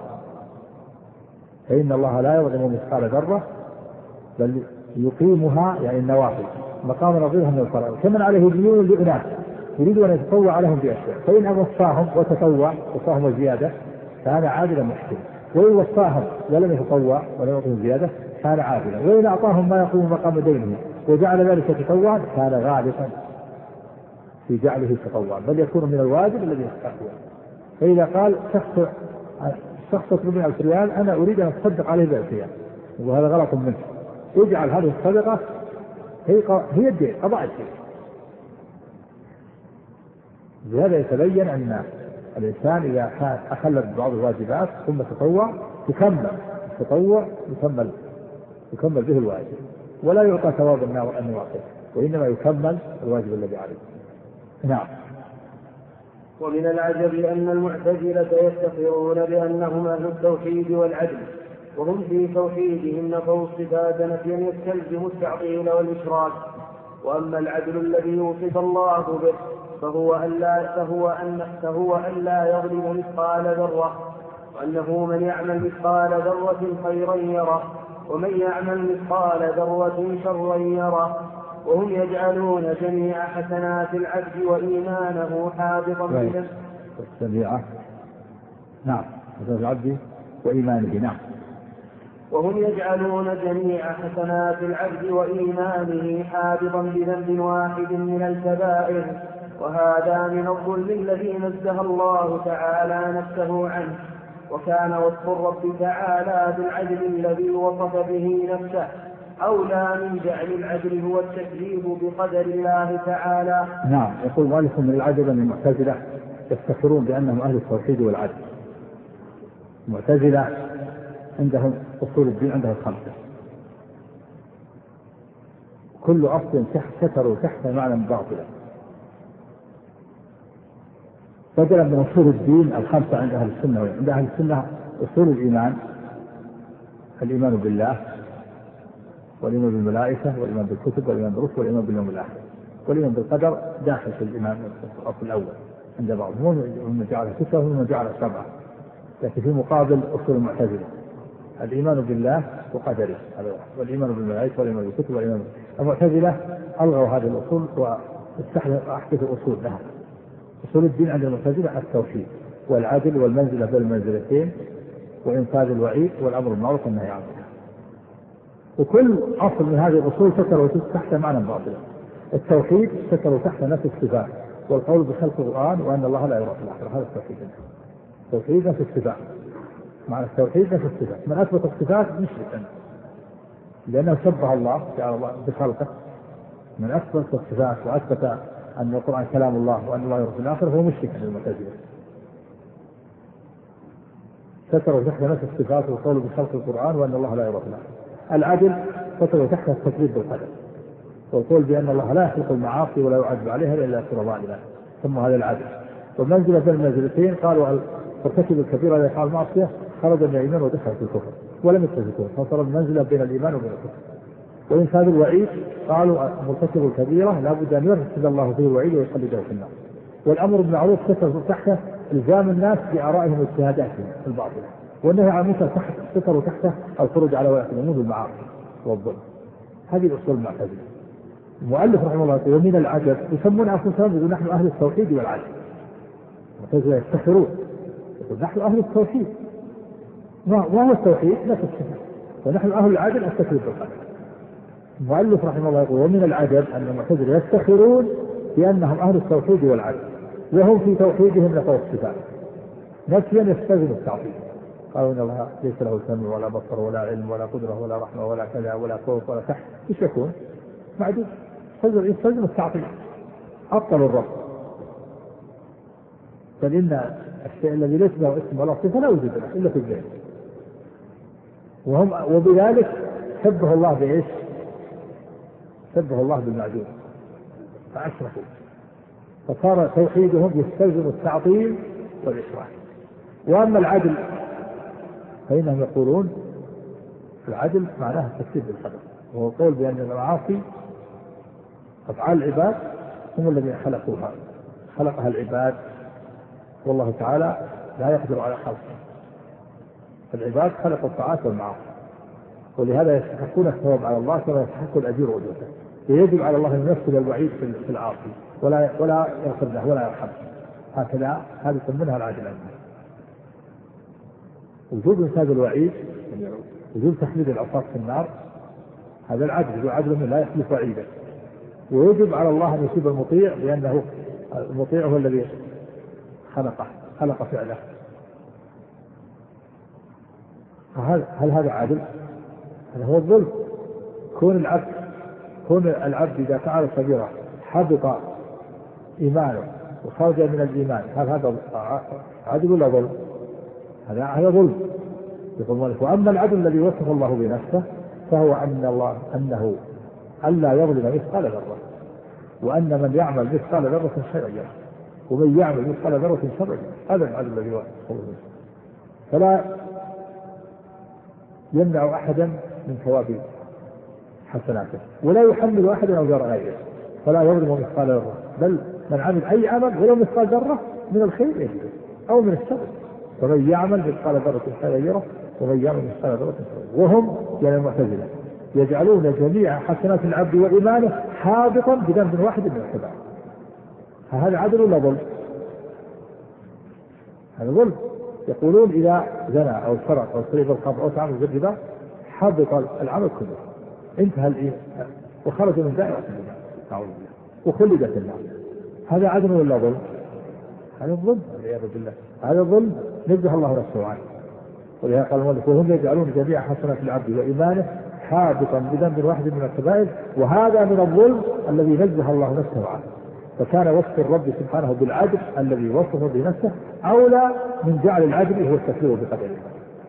فإن الله لا يظلم مثقال ذرة بل يقيمها يعني النوافل مقام نظيرها من الفرائض، كمن عليه ديون لأناس يريدون أن يتطوع عليهم بأشياء، فإن وصاهم وتطوع وصاهم الزيادة كان عادلا محسنا، وإن وصاهم ولم يتطوع ولم يعطهم زيادة كان عادلا، وإن أعطاهم ما يقوم مقام دينه وجعل ذلك تطوعا كان غالطا في جعله تطوعا، بل يكون من الواجب الذي يستحقه. فإذا قال شخص شخص يطلب مني ألف ريال أنا أريد أن أتصدق عليه بألف ريال، وهذا غلط منه، يجعل هذه الصدقة هي هي الدين، قضاء الدين. بهذا يتبين أن الإنسان إذا كان أخل ببعض الواجبات ثم تطوع تكمل التطوع يكمل يكمل به الواجب، ولا يعطى ثواب النوافل، وإنما يكمل الواجب الذي عليه. نعم. ومن العجب أن المعتزلة يفتخرون بأنهم أهل التوحيد والعدل، وهم في توحيدهم نفوا الصفات نفيا يستلزم التعطيل والإشراك. وأما العدل الذي وصف الله به فهو أن لا فهو أن فهو أن لا يظلم مثقال ذرة، وأنه من يعمل مثقال ذرة خيرا يره، ومن يعمل مثقال ذرة شرا يره. وهم يجعلون جميع حسنات العبد وإيمانه حافظا بنفسه. جميع نعم حسنات العبد وإيمانه. نعم. وهم يجعلون جميع حسنات العبد وإيمانه حافظا بذنب واحد من الكبائر، وهذا من الظلم الذي نزه الله تعالى نفسه عنه. وكان وصف الرب تعالى بالعدل الذي وصف به نفسه أولى من جعل العدل هو التكذيب بقدر الله تعالى. نعم. يقول مؤلف من العجب من المعتزلة يفتخرون بأنهم أهل التوحيد والعدل. المعتزلة عندهم أصول الدين عندهم خمسة، كل أصل ستروا تحت معنى باطلا، بدلا من أصول الدين الخمسة عند أهل السنة. عند أهل السنة أصول الإيمان: الإيمان بالله، والإيمان بالملائكة، والإيمان بالكتب، والإيمان بالرسل، والإيمان باليوم الآخر، والإيمان بالقدر داخل في الإيمان الأصل الأول عند بعضهم، ومن جعل ستة ومن جعل سبعة. لكن في مقابل أصول المعتزلة الإيمان بالله وقدره، والإيمان بالملائكة، والإيمان بالكتب، والإيمان بالله. المعتزلة ألغوا هذه الأصول وأحدثوا أصول لها. أصول الدين عند المعتزلة التوحيد والعدل والمنزلة بين المنزلتين وإنفاذ الوعيد والأمر بالمعروف والنهي عن المنكر. وكل أصل من هذه الأصول ستروا تحت معنى باطلا. التوحيد ستروا تحت نفس الصفات، والقول بخلق القرآن وأن الله لا يرى في الآخرة، هذا التوحيد. التوحيد نفس الصفات، معنى التوحيد نفس الصفات. من أثبت الصفات مشركا لأنه شبه الله تعالى بخلقه. من أثبت الصفات وأثبت أن القرآن كلام الله وأن الله يرى في الآخرة هو مشرك للمعتزلة. ستروا تحت نفس الصفات والقول بخلق القرآن وأن الله لا يرى في الآخرة. العدل ستروا تحت التكذيب بالقدر، والقول بأن الله لا يخلق المعاصي ولا يعذب عليها إلا يكون ظالما، ثم هذا العدل. والمنزلة بين المنزلتين قالوا ارتكب الكبيرة لا يفعل المعصية خرج من الإيمان ودخل في الكفر، ولم يتفقون، فصار المنزلة بين الإيمان وبين الكفر. وإنفاذ الوعيد قالوا مرتكب الكبيرة لا بد أن يرتكب الله فيه الوعيد ويخلده في النار. والأمر بالمعروف ستر تحته إلزام الناس بآرائهم واجتهاداتهم الباطلة، والنهي عن المنكر تحت ستر تحته الخروج على ولاة الأمور بالمعاصي والظلم. هذه الأصول المعتزلة. المؤلف رحمه الله يقول ومن العجب يسمون أنفسهم يقول نحن أهل التوحيد والعدل. المعتزلة يفتخرون يقول نحن أهل التوحيد، وهو التوحيد نفس الصفة، ونحن أهل العدل التكذيب بالقدر. المؤلف رحمه الله يقول ومن العجب أن المعتزلة يفتخرون بأنهم أهل التوحيد والعدل، وهم في توحيدهم نفوا الصفات نفيا يستلزم التعطيل. قالوا إن الله ليس له سمع ولا بصر ولا علم ولا قدرة ولا رحمة ولا كذا ولا فوق ولا تحت، ايش يكون؟ معدوم، يستلزم التعطيل، عطلوا الرب. بل إن الشيء الذي ليس له اسم ولا صفة لا يوجد له إلا في الذهن. وهم وبذلك شبه الله بإيش؟ شبه الله بالمعدوم فأشركوا، فصار توحيدهم يستلزم التعطيل والإشراك. وأما العدل فإنهم يقولون العدل معناه التكذيب بالقدر، وهو القول بأن المعاصي أفعال العباد هم الذين خلقوها، خلقها العباد، والله تعالى لا يقدر على خلقها. العباد خلقوا الطاعات والمعاصي، ولهذا يستحقون الثواب على الله كما يستحق الأجير وجوده. ويجب على الله أن ينفذ الوعيد في العاصي ولا ولا يغفر له ولا يرحمه. هكذا هذه منها العدل عنه. وجوب انفاذ الوعيد، وجوب تخليد العصاة في النار، هذا العدل، وعدل من لا يخلف وعيده. ويجب على الله أن يصيب المطيع لأنه المطيع هو الذي خلقه خلق فعله. هل, هل هذا عدل؟ هذا هو الظلم. كون العبد كون العبد إذا فعل صغيرة حبط إيمانه وخرج من الإيمان، هل هذا عدل ولا ظلم؟ هذا هذا ظلم. وأما العدل الذي وصف الله بنفسه فهو أن الله أنه ألا يظلم مثقال ذرة، وأن من يعمل مثقال ذرة خيرا يره، ومن يعمل مثقال ذرة شرا يره. هذا العدل الذي وصف الله بنفسه. فلا يمنع أحدا من ثواب حسناته، ولا يحمل أحدا أوزار غيره، فلا يظلم مثقال ذرة، بل من عمل أي عمل ولو مثقال ذرة من الخير يجده أو من الشر، فمن يعمل مثقال ذرة خيرا يره ومن يعمل مثقال ذرة شرا. وهم يعني المعتزلة يجعلون جميع حسنات العبد وإيمانه حابطا بذنب واحد من الكبائر. هذا عدل ولا ظلم؟ هذا ظلم. يقولون إذا زنى أو سرق أو سرق الخمر أو تعمل بالربا حبط العمل كله، انتهى الإيمان وخرج من دائرة الإيمان أعوذ بالله وخلد في النار. هذا عدل ولا ظلم؟ هذا الظلم والعياذ بالله. هذا الظلم نزه الله نفسه عنه. ولهذا قال المؤلف وهم يجعلون جميع حسنات العبد وإيمانه حابطا بذنب واحد من الكبائر، وهذا من الظلم الذي نزه الله نفسه عنه. فكان وصف الرب سبحانه بالعدل الذي وصفه بنفسه أولى من جعل العدل هو التكفير بقدر الله.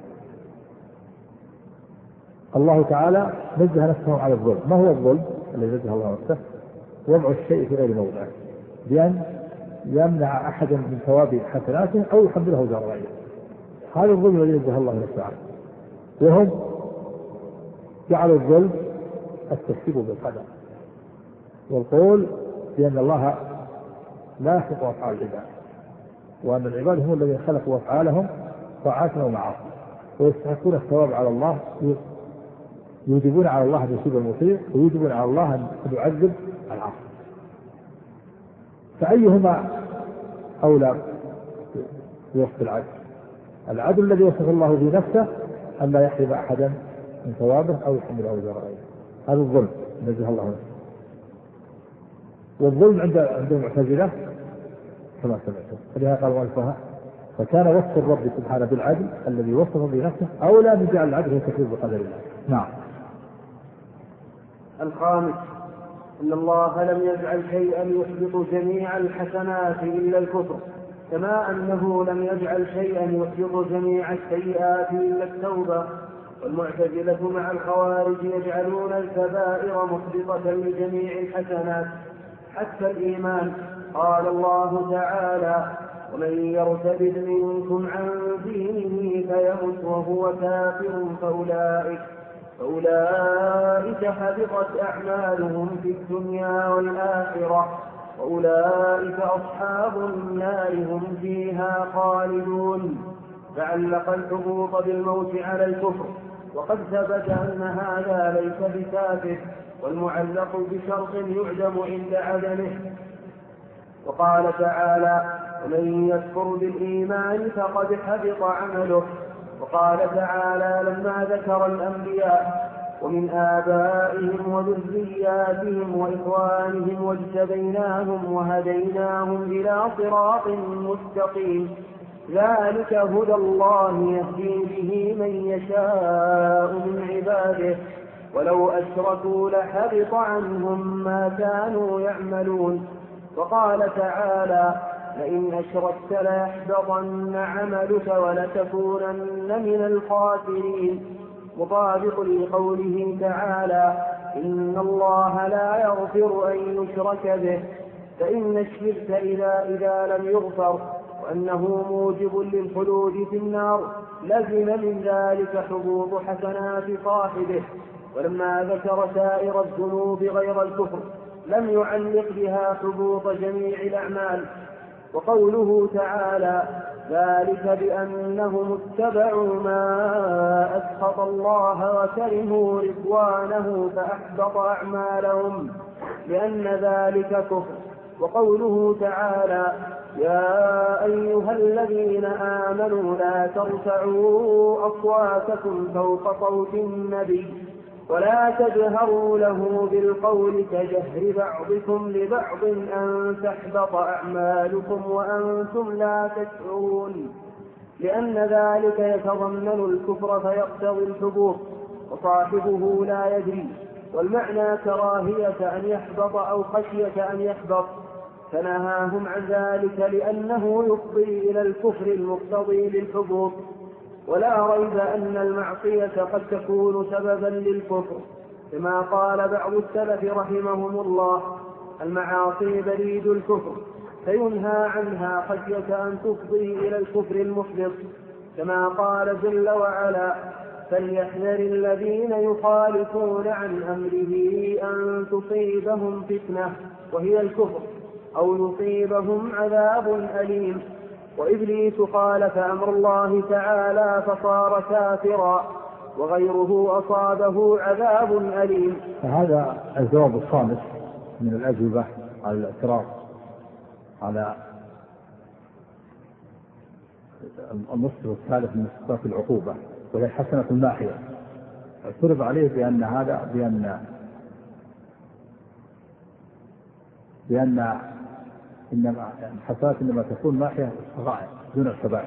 الله تعالى نزه نفسه عن الظلم. ما هو الظلم الذي نزه الله نفسه؟ وضع الشيء في غير موضعه، بأن يمنع أحدا من ثواب حسناته أو يحمله وزر غيره. هذا الظلم الذي نزه الله نفسه عنه. وهم جعلوا الظلم التكفير بالقدر، والقول بأن الله لا يخلق أفعال العباد، وأن العباد هم الذين خلقوا أفعالهم طاعات ومعاصي، ويستحقون الثواب على الله، يوجبون على الله أن يصيب المطيع ويوجبون على الله أن يعذب العاصي. فأيهما أولى بوصف العدل؟ العدل الذي وصف الله بنفسه أن لا يحرم أحدا من ثوابه أو يحمله وزر غيره، هذا الظلم نزه الله نفسه. والظلم عند عند المعتزلة كما سمعتم. فلهذا قال والفها فكان وصف الرب سبحانه بالعدل الذي وصفه بنفسه أولى من جعل العدل والتكفير بقدر الله. نعم. الخامس أن الله لم يجعل شيئا يحبط جميع الحسنات إلا الكفر، كما أنه لم يجعل شيئا يحبط جميع السيئات إلا التوبة. والمعتزلة مع الخوارج يجعلون الكبائر محبطة لجميع الحسنات حتى الإيمان. قال الله تعالى ومن يرتد منكم عن دينه فيمت وهو كافر فأولئك, فأولئك حبطت أعمالهم في الدنيا والآخرة وأولئك أصحاب النار هم فيها خالدون. فعلق الحبوط بالموت على الكفر، وقد ثبت أن هذا ليس بكافر، والمعلق بشرط يعدم عند عدمه. وقال تعالى ومن يكفر بالإيمان فقد حبط عمله. وقال تعالى لما ذكر الأنبياء ومن آبائهم وذرياتهم وإخوانهم واجتبيناهم وهديناهم إلى صراط مستقيم ذلك هدى الله يهدي به من يشاء من عباده ولو أشركوا لحبط عنهم ما كانوا يعملون. وقال تعالى لئن أشركت ليحبطن عملك ولتكونن من الخاسرين، مطابق لقوله تعالى إن الله لا يغفر أن يشرك به، فإن الشرك إذا, إذا لم يغفر وأنه موجب للخلود في النار لزم من ذلك حبوط حسنات صاحبه. ولما ذكر سائر الذنوب غير الكفر لم يعلق بها حبوط جميع الأعمال. وقوله تعالى ذلك بأنهم اتبعوا ما أسخط الله وكرهوا رضوانه فأحبط أعمالهم لأن ذلك كفر. وقوله تعالى: يا أيها الذين آمنوا لا ترفعوا أصواتكم فوق صوت النبي ولا تجهروا له بالقول كجهر بعضكم لبعض أن تحبط أعمالكم وأنتم لا تشعرون، لأن ذلك يتضمن الكفر فيقتضي الحبوط وصاحبه لا يدري، والمعنى كراهية أن يحبط أو خشية أن يحبط، فنهاهم عن ذلك لأنه يفضي إلى الكفر المقتضي للحبوط. ولا ريب أن المعصية قد تكون سببا للكفر، كما قال بعض السلف رحمهم الله: المعاصي بريد الكفر، فينهى عنها خشية أن تفضي إلى الكفر المحبط، كما قال جل وعلا: فليحذر الذين يخالفون عن أمره أن تصيبهم فتنة وهي الكفر أو يصيبهم عذاب أليم. وإبليس خالف أمر الله تعالى فصار كافرا، وغيره أصابه عذاب أليم. فهذا الجواب الخامس من الأجوبة على الاعتراض على المصدر الثالث من مصدرات العقوبة وهي الحسنة الماحية. اعترض عليه بأن هذا بأن بأن إنما الحسنات إنما تكون ماحية الصغائر دون الكبائر.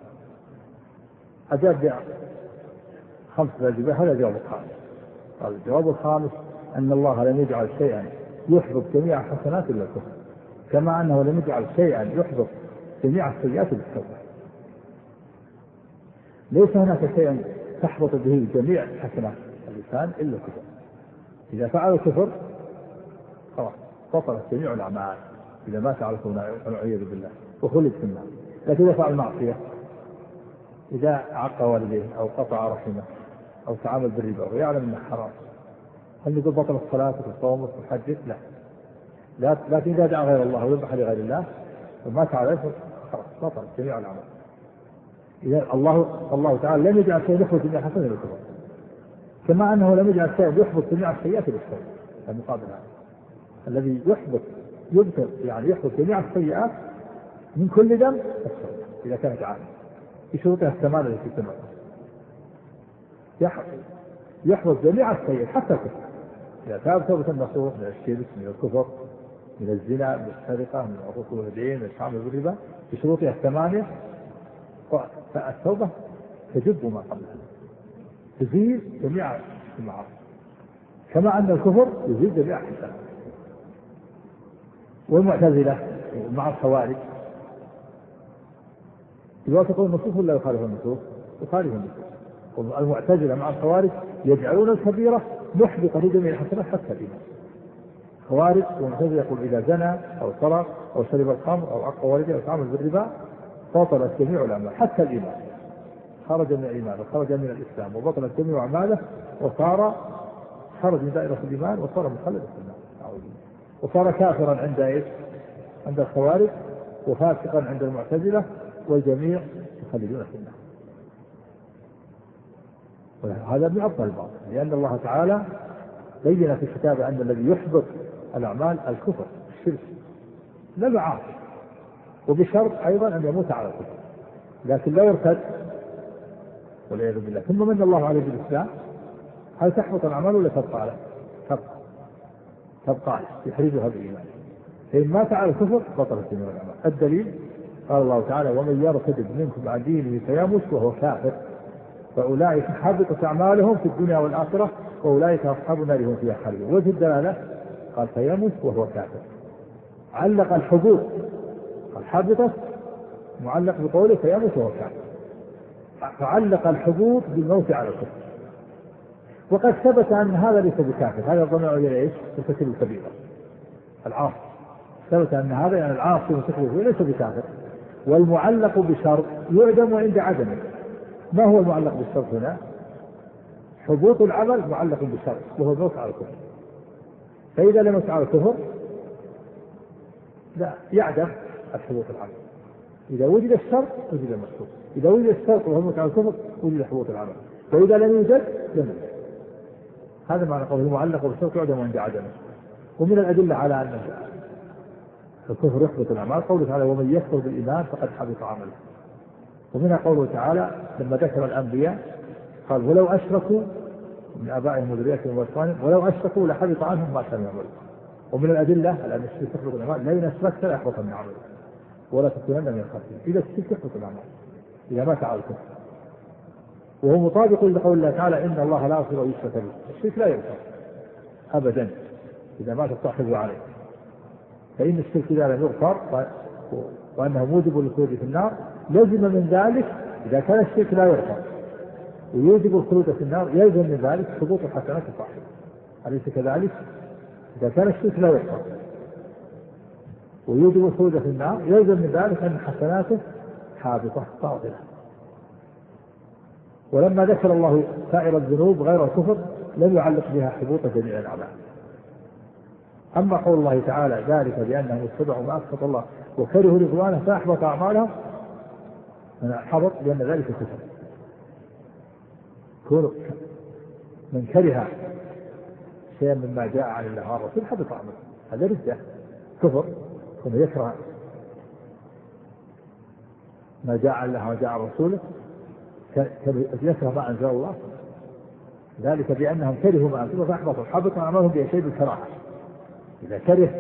أجاب خمسة أجوبة. هذا الجواب الخامس. قال الجواب الخامس أن الله لم يجعل شيئا يحبط جميع الحسنات إلا الكفر، كما أنه لم يجعل شيئا يحبط جميع السيئات بالتوبة. ليس هناك شيء تحبط به جميع حسنات اللسان إلا الكفر. إذا فعل الكفر خلاص بطلت جميع الأعمال إذا ما تعرفون والعياذ بالله وخلد في النار. لكن إذا فعل معصية، إذا عق والديه أو قطع رحمه أو تعامل بالربا ويعلم أنه حرام، هل نقول بطل الصلاة والصوم والحج؟ لا. لكن إذا دعا غير الله ويذبح لغير الله وما تعرف خلاص بطل جميع الأعمال. إذا الله الله تعالى لم يجعل شيء يحبط جميع الحسنات بالكفر، كما أنه لم يجعل شيء يحبط جميع السيئات بالكفر. المقابل هذا الذي يحبط يبطل يعني يحبط جميع السيئات من كل ذنب التوبة إذا كانت عامة بشروطها الثمانية التي تمت. يحبط جميع السيئات حتى الكفر إذا تاب توبة نصوح من الشرك من الكفر من الزنا من السرقة من عقوق الوالدين من التعامل بالربا بشروطها الثمانية، فالتوبة تجب ما قبلها تزيل جميع المعاصي، كما أن الكفر يزيل جميع الحسنات. والمعتزلة مع الخوارج يوافقون النصوص ولا يخالفون النصوص؟ يخالفون النصوص. المعتزلة مع الخوارج يجعلون الكبيرة محبطة لجميع الحسنات حتى الإيمان. خوارج والمعتزلة يقول إذا زنى أو سرق أو شرب الخمر أو عق والديه أو تعامل بالربا بطلت جميع الأعمال حتى الإيمان، خرج من الإيمان وخرج من الإسلام وبطلت جميع أعماله وصار خرج من دائرة الإيمان وصار مخلدا في النار وصار كافرا عند ايش؟ عند الخوارج وفاسقا عند المعتزلة والجميع يخلدون في النار. وهذا من أفضل الباطل، لأن الله تعالى بين في كتابه أن الذي يحبط الأعمال الكفر الشرك لا المعاصي، وبشرط أيضا أن يموت على الكفر لكن لا يرتد والعياذ بالله. ثم من الله عليه بالإسلام، هل تحبط الأعمال ولا تبقى عليه؟ تبقى تبقى يحرزها بالإيمان. فإن مات على الكفر بطلت جميع الأعمال. الدليل قال الله تعالى: ومن يرتد منكم عن دينه فيمت وهو كافر فأولئك حبطت أعمالهم في الدنيا والآخرة وأولئك أصحاب النار هم فيها خالدون. وجه الدلالة قال فيمت وهو كافر، علق الحبوط قال حبطت معلق بقوله فيمت وهو كافر، فعلق الحبوط بالموت على الكفر. وقد ثبت أن هذا ليس بكافر، هذا ضمن إلى إيش؟ مرتكب الكبيرة العاصي، ثبت أن هذا يعني العاصي مرتكب ليس بكافر. والمعلق بشرط يعدم عند عدمه. ما هو المعلق بالشرط هنا؟ حبوط العمل معلق بشرط وهو الموت على الكفر. فإذا لم يمت على الكفر لا يعدم الحبوط العمل. إذا وجد الشرط وجد المشروط، إذا وجد الشرط وهو الموت على الكفر وجد حبوط العمل، وإذا لم يوجد لم يوجد. هذا معنى قوله معلق بالشرط يعدم عند عدمه. ومن الأدلة على أن الكفر يحبط الأعمال قوله تعالى ومن يكفر بالإيمان فقد حبط عمله. ومنها قوله تعالى لما ذكر الأنبياء قال ولو أشركوا من آبائهم وذريتهم وإخوانهم ولو أشركوا لحبط عنهم ما كانوا يعملون. ومن الأدلة على أن الشرك يحبط الأعمال لئن أشركت ليحبطن من عملك ولا تكونن من الخاسرين. إذا الشرك يحبط الأعمال إذا مات على الكفر، وهو مطابق لقول الله تعالى إن الله لا يغفر أن يشرك به. الشرك لا يغفر أبدا إذا مات صاحبه عليه، فإن الشرك إذا لم يغفر وأنه موجب للخلود في النار لزم من ذلك إذا كان الشرك لا يغفر ويوجب الخلود في النار يلزم من ذلك حبوط الحسنات صاحبه، أليس كذلك؟ إذا كان الشرك لا يغفر ويوجب الخلود في النار يلزم من ذلك أن حسناته حابطة باطلة. ولما ذكر الله سائر الذنوب غير الكفر لم يعلق بها حبوط جميع الأعمال. أما قول الله تعالى ذلك بأنهم اتبعوا ما أسخط الله وكرهوا رضوانه فأحبط أعمالهم حبط لأن ذلك كفر. كون من كره شيئا مما جاء عن الله والرسول حبط أعماله، هذا ردة كفر. كون يكره ما جاء عن الله وجاء عن رسوله يكره ما أنزل الله ذلك بأنهم كرهوا ما أنزل فأحبطوا حبط أعمالهم بشيء بالكراهة. إذا كره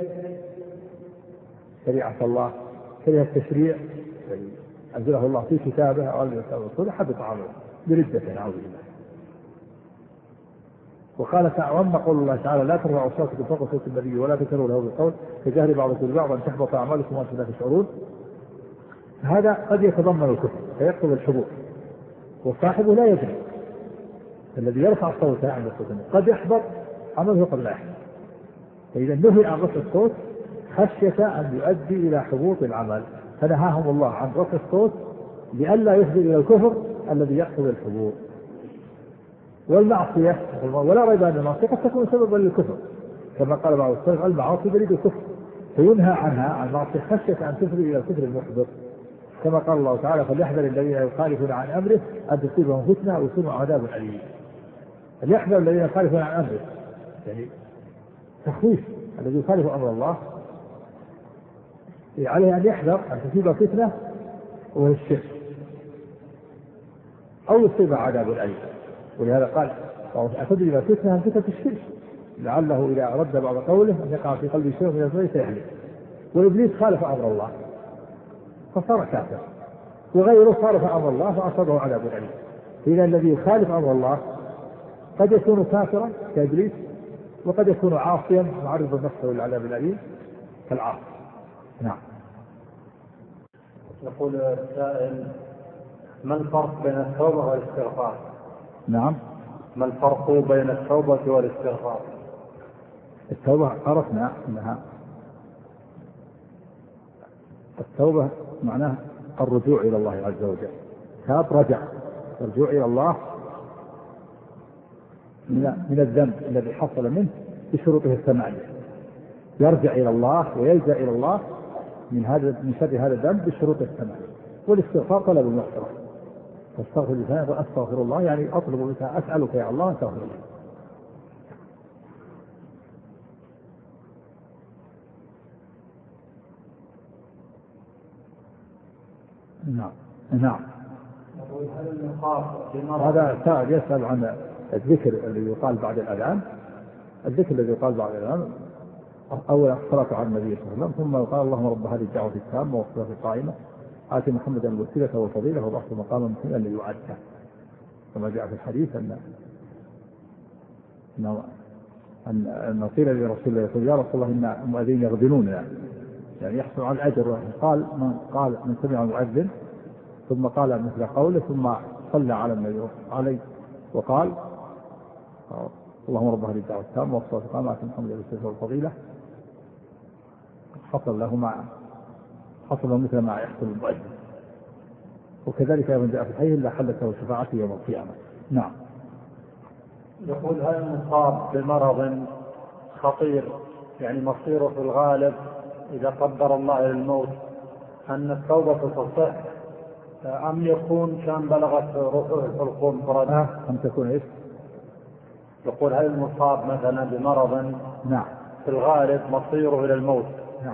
شريعة الله كره التشريع أنزله الله في كتابه أو الرسول حبط عمله بردة نعوذ بالله. وقال تعالى وأما قول الله تعالى لا ترفعوا أصواتكم فوق صوت النبي ولا تكرهوا له بالقول كجهر بعضكم لبعض أن تحبط أعمالكم وأنتم لا تشعرون. هذا قد يتضمن الكفر فيقتضي الحبوط وصاحبه لا يدري. الذي يرفع صوته عند صوت النبي قد يحبط عمله قبل لا يحبط، فإذا نهي عن رفع الصوت خشية أن يؤدي إلى حبوط العمل فنهاهم الله عن رفع الصوت لئلا يفضي إلى الكفر الذي يقتضي الحبوط. والمعصية ولا ريب أن المعصية قد تكون سببا للكفر كما قال بعض السلف المعاصي بريد الكفر فينهى عنها عن المعصية خشية أن تفضي إلى الكفر المحبط كما قال الله تعالى فليحذر الذين يخالفون عن أمره أن تصيبهم فتنة أو يصيبهم عذاب أليم. فليحذر الذين يخالفون عن أمره يعني تخويف الذي يخالف أمر الله عليه أن يحذر أن تصيب فتنة وهي الشرك أو يصيب عذاب أليم. ولهذا قال أتدري ما فتنة أن فتنة الشرك لعله إذا رد بعض قوله أن يقع في قلبه شيء من الفريق سيحلف. وإبليس خالف أمر الله فصار كافر وغيره خالف أمر الله فأصابه عذاب أليم. إذا الذي يخالف أمر الله قد يكون كافرا كإبليس وقد يكون عاصيا معرض نفسه للعذاب الأليم كالعاصي. نعم. يقول السائل ما الفرق بين التوبة والاستغفار؟ نعم. ما الفرق بين التوبة والاستغفار؟ التوبة عرفنا أنها التوبة معناه الرجوع إلى الله عز وجل. تاب رجع الرجوع إلى الله من من الذنب الذي حصل منه بشروطه الثمانية يرجع إلى الله ويلجأ إلى الله من هذا من شر هذا الذنب بشروطه الثمانية. والاستغفار طلب المغفرة فاستغفر لسانك وأستغفر الله يعني أطلب منك أسألك يا الله أستغفر الله. نعم. نعم. هذا سائل يسأل عن الذكر الذي يقال بعد الأذان. الذكر الذي يقال بعد الأذان أولا الصلاة على النبي صلى الله عليه وسلم ثم يقال اللهم رب هذه الدعوة التامة والصلاة القائمة آتي محمدا الوسيلة والفضيلة وبعث مقاما محمودا الذي يعده كما جاء في الحديث أن أن قيل لرسول الله يقول يا رسول الله إن المؤذنين يغذلوننا يعني يحصل على الأجر. قال من قال من سمع المؤذن ثم قال مثل قوله ثم صلى على النبي عليه وقال اللهم رب هذه الدعوة التامة والصلاة القائمة آتي محمدا الوسيلة والفضيلة حصل له ما حصل مثل ما يحصل المؤذن. وكذلك أيضا جاء في الحديث إلا حلت له شفاعته يوم القيامة. نعم. يقول هل المصاب بمرض خطير يعني مصيره في الغالب إذا قدر الله للموت أن التوبة تصح أم يكون كان بلغت رفع الحلقوم فرد؟ أه أم تكون إيش؟ يقول هل المصاب مثلا بمرض نعم في الغالب مصيره إلى الموت. نعم.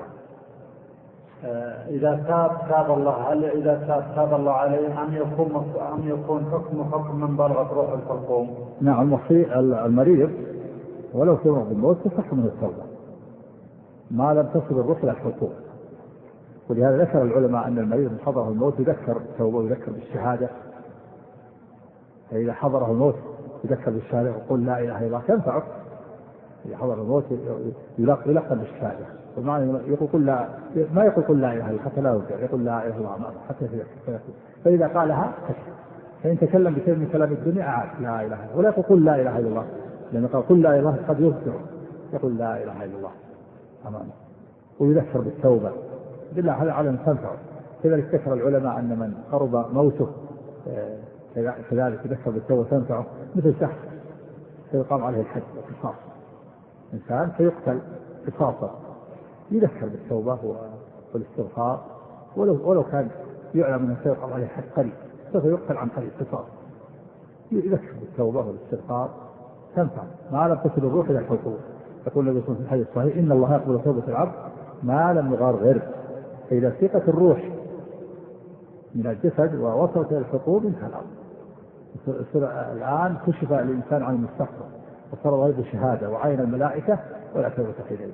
إذا تاب تاب الله، هل إذا تاب تاب الله عليه أم يكون أم يكون حكم حكم من بلغت روح الحلقوم؟ نعم، المصير المريض ولو في مرض الموت تصح منه التوبة ما لم تصل الروح إلى الحلقوم. ولهذا ذكر العلماء أن المريض من حضره الموت يذكر التوبة ويذكر بالشهادة. فإذا حضره الموت يذكر بالشهادة ويقول لا إله إلا الله تنفعه. إذا حضر الموت يلقى بالشهادة، والمعنى يقول كل لا ما يقول كل لا إله إلا الله حتى لا يرجع، يقول لا إله إلا الله حتى يذكر. فإذا قالها فإن تكلم بشيء من كلام الدنيا أعاد لا إله إلا الله، ولا يقول لا إله إلا الله، لأنه قال كل لا إله إلا الله قد يرجع، يقول لا إله إلا الله أمامه ويذكر بالتوبة بالله هذا على أن تنفعه. كذلك ذكر العلماء أن من قرب موته كذلك يذكر بالتوبة تنفعه، مثل شخص سيقام عليه الحد وقصاص، إنسان سيقتل قصاصا يذكر بالتوبة والاستغفار، ولو ولو كان يعلم أنه سيقام عليه الحد قريب سوف يقتل عن طريق قصاص، يذكر بالتوبة والاستغفار تنفع ما لم تصل الروح إلى الحلقوم. يقول النبي صلى الله عليه وسلم في الحديث الصحيح إن الله يقبل توبة العبد ما لم يغرغر. فإذا سيقت الروح من الجسد ووصلت إلى الحلقوم انتهى الأمر. الآن كشف الإنسان عن المستقبل وصار غيب شهادة وعين الملائكة ولا توبة حينئذ.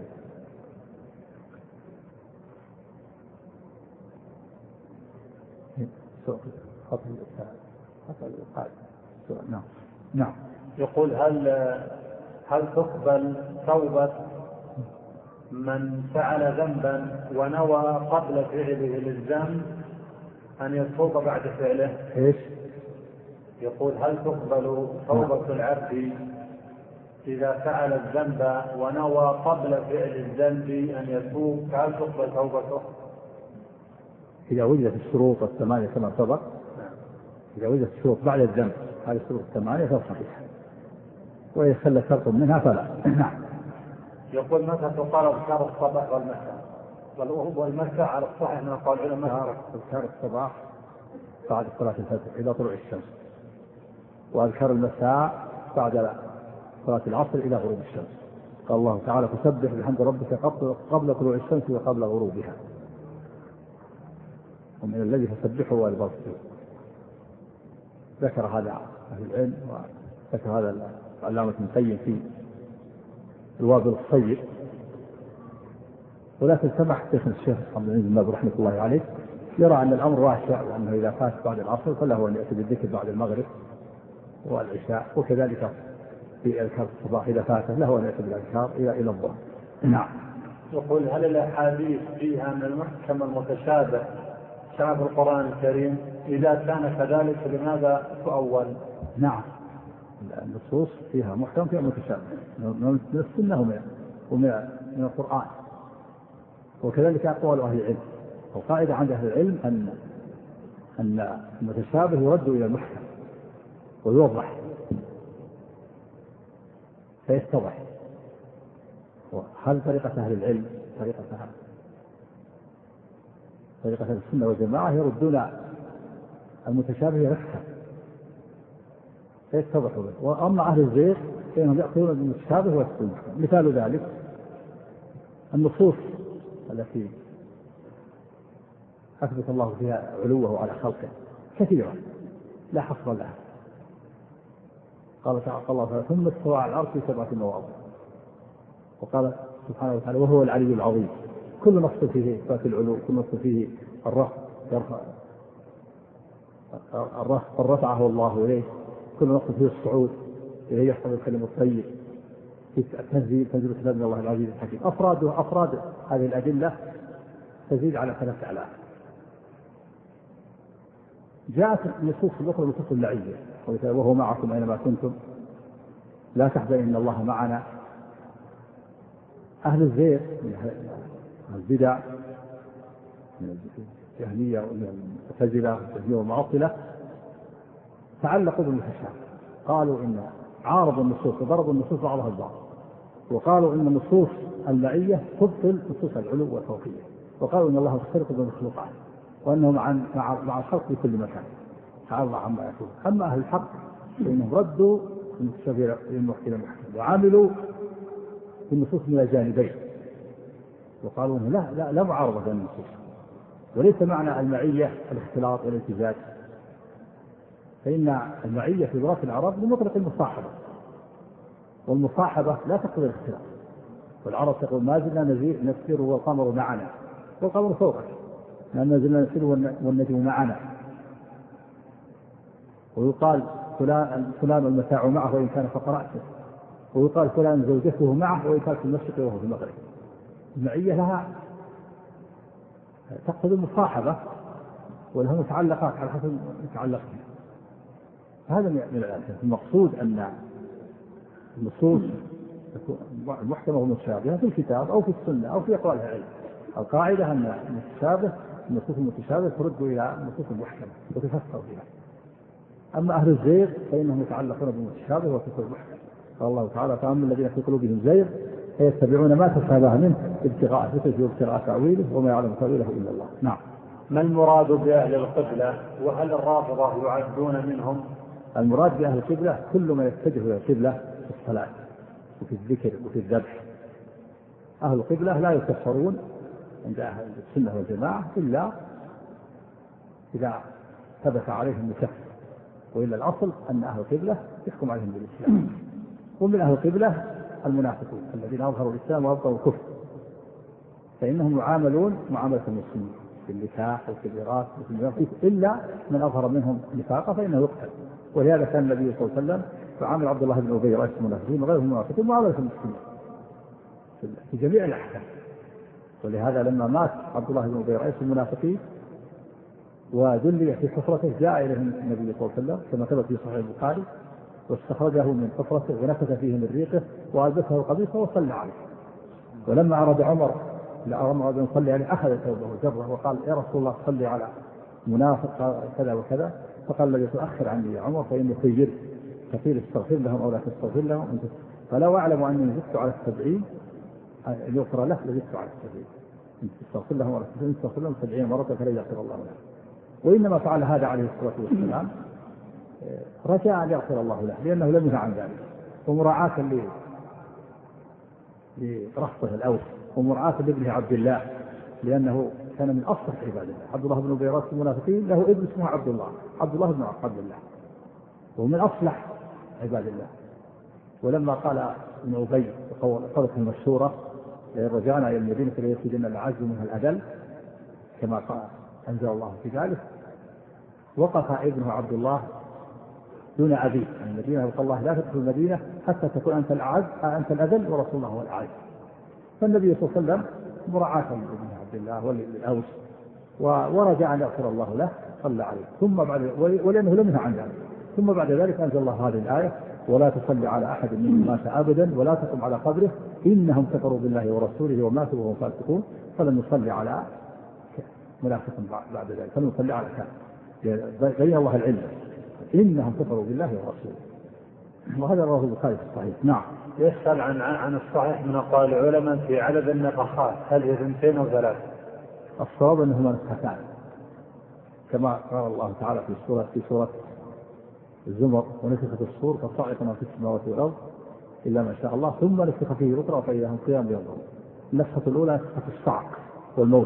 خطأ القاعدة. نعم نعم. يقول هل هل تقبل توبة من فعل ذنبا ونوى قبل فعله للذنب أن يتوب بعد فعله؟ إيش؟ يقول هل تقبل توبة العبد إذا فعل الذنب ونوى قبل فعل الذنب أن يتوب، هل تقبل توبته؟ إذا وجدت الشروط الثمانية كما سبق، إذا وجدت الشروط بعد الذنب هذه الشروط الثمانية فصحيح، وإذا خلى شرط منها فلا. نعم. يقول متى تقارب شهر الصباح والمساء؟ والمساء على الصحيح من قول العلماء شهر الصباح بعد صلاة الفجر إلى طلوع الشمس، وأذكار المساء بعد صلاة العصر إلى غروب الشمس. قال الله تعالى فسبح بحمد ربك قبل طلوع الشمس وقبل غروبها، ومن الذي فسبحه والبر. ذكر هذا أهل العلم، وذكر هذا العلامة ابن القيم في الوابل الصيب. ولكن سمح شيخ الشيخ محمد بن باز رحمة الله عليه يرى أن الأمر واسع، وأنه إذا فات بعد العصر فله أن يأتي بالذكر بعد المغرب والعشاء، وكذلك في أذكار الصباح إذا فاته له أن يأتي بالأذكار إلى إلى الظهر. نعم. يقول هل الأحاديث فيها من المحكم المتشابه شعب القرآن الكريم؟ إذا كان كذلك لماذا تؤول؟ نعم، النصوص فيها محكم فيها متشابه من السنة ومن من القرآن، وكذلك أقوال أهل العلم. وقاعدة عند أهل العلم أن أن المتشابه يرد إلى المحكم ويوضح فيتضح. هذه طريقة أهل العلم، طريقة أهل طريقة أهل السنة والجماعة يردون المتشابه إلى المحكم فيتضح به. وأما أهل الزيغ فإنهم يأخذون المتشابه والسنة. مثال ذلك النصوص التي أثبت الله فيها علوه على خلقه كثيرة لا حصر لها. قال تعالى الله تعالى ثم استوى على العرش في سبعة مواضع، وقال سبحانه وتعالى وهو العلي العظيم. كل نص فيه إثبات العلو، كل نص فيه الرفع يرفع الرفع رفعه الله إليه، كل نص فيه الصعود إليه يحفظ الكلم الطيب، في التنزيل تنزيل كتاب من الله العزيز الحكيم. أفراد أفراد هذه الأدلة تزيد على ثلاثة آلاف. جاءت النصوص الأخرى نصوص اللعية وهو معكم أينما كنتم لا تحزن إن الله معنا. أهل الزيغ من البدع من الجهمية والمعتزلة والمعطلة تعلقوا بالمتشابه، قالوا إن عارضوا النصوص وضربوا النصوص بعضها البعض، وقالوا إن النصوص اللعية تبطل نصوص العلو والفوقية، وقالوا إن الله يختلق بالمخلوقات وأنه مع مع الخلق في كل مكان تعالى عما يكون. أما أهل الحق فإنهم ردوا المتشابه إلى المحكم وعملوا في النصوص من الجانبين، وقالوا لا لا لا معارضة بين النصوص، وليس معنى المعية الاختلاط والامتزاج، فإن المعية في لغة العرب لمطلق المصاحبة، والمصاحبة لا تقتضي الاختلاط، والعرب تقول ما زلنا نسير والقمر معنا، والقمر فوقك، ما زلنا نسير والنجم معنا. ويقال فلان فلان المتاع معه وإن كان فوق رأسه، ويقال فلان زوجته معه وإن كان في المشرق وهو في المغرب. المعية لها تقتضي المصاحبة، ولها متعلقات على حسب متعلق. هذا من الأساس. المقصود أن النصوص المحكمة والمتشابهة في الكتاب أو في السنة أو في أقوال العلم. القاعدة أن المتشابه النصوص المتشابهة ترد إلى النصوص المحكمة وتفسر فيها. أما أهل الزيغ فإنهم يتعلقون بالمتشابه وتفسر المحكم. قال الله تعالى: فأما الذين في قلوبهم زيغ فيتبعون ما تشابه منه ابتغاء فتنه وابتغاء تأويله وما يعلم تأويله إلا الله. نعم. ما المراد بأهل القبلة؟ وهل الرافضة يعدون منهم؟ المراد بأهل القبلة كل ما يتجه إلى القبلة في الصلاة وفي الذكر وفي الذبح. أهل القبلة لا يكفرون عند أهل السنة والجماعة إلا إذا ثبت عليهم مكفر، وإلا الأصل أن أهل القبلة يحكم عليهم بالإسلام. ومن أهل القبلة المنافقون الذين أظهروا الإسلام وأبطلوا الكفر، فإنهم يعاملون معاملة المسلمين في النكاح وفي الإيراث وفي الميراث، إلا من أظهر منهم نفاقا فإنه يقتل. ولهذا كان النبي صلى الله عليه وسلم يعامل عبد الله بن أبي رئيس المنافقين وغيرهم المنافقين معاملة المسلمين في جميع الأحكام. ولهذا لما مات عبد الله بن أبي رئيس المنافقين ودلي في حفرته جاء إليه النبي صلى الله عليه وسلم كما ثبت في صحيح البخاري، واستخرجه من حفرته ونكث فيه من ريقه وألبسه قميصه وصلى عليه. ولما أراد عمر أراد أن يصلي عليه أخذ ثوبه وجره وقال: يا رسول الله صلي على منافق كذا وكذا. فقال: الذي تؤخر عني يا عمر فإني خيرت، فقيل استغفر لهم أو لا تستغفر لهم. فلو أعلم أني زدت على السبعين يغفر له لزدت على السبعين، استغفر لهم ولا تستغفر لهم سبعين مرة فلا يغفر الله له. وإنما فعل هذا عليه الصلاة والسلام رجاء أن يغفر الله له، لأنه لم ينهى عن ذلك، ومراعاة لرفضه الأوس، ومراعاة لابنه عبد الله، لأنه كان من أصلح عباد الله. عبد الله بن أبي رئيس المنافقين له ابن اسمه عبد الله، عبد الله بن عبد الله، ومن أصلح عباد الله. ولما قال ابن أبي قولته المشهورة: لئن رجعنا إلى المدينة ليسجدن الأعز منها الأذل، كما قال أنزل الله في ذلك، وقف ابنه عبد الله دون أبيه يعني المدينة، وقال: الله لا تدخل المدينة حتى تكون أنت الأعز أنت الأذل ورسول الله هو الأعز. فالنبي صلى الله عليه وسلم مراعاة لابن عبد الله وللأوس ورجع أن يغفر الله له صلى عليه. ثم بعد ولأنه لم ينهى عن ذلك، ثم بعد ذلك أنزل الله هذه الآية: ولا تصلي على أحد منهم مات أبدا ولا تقم على قبره إنهم كفروا بالله ورسوله وماتوا وهم فاسقون. فلم يصلي على منافق بعد ذلك، فلم يصلي على كافر، بين الله العلم إنهم كفروا بالله ورسوله. وهذا رواه البخاري في الصحيح. نعم. يسأل عن عن الصحيح من أقوال العلماء في عدد النفخات، هل هي اثنتين أو ثلاث؟ الصواب أنهما نفختان، كما قال الله تعالى في سورة في سورة الزمر: ونفخت الصور فصعق ما في السماوات والأرض إلا ما شاء الله ثم نفخ فيه أخرى فإذا هم قيام ينظرون. النفخة الأولى نفخة الصعق والموت،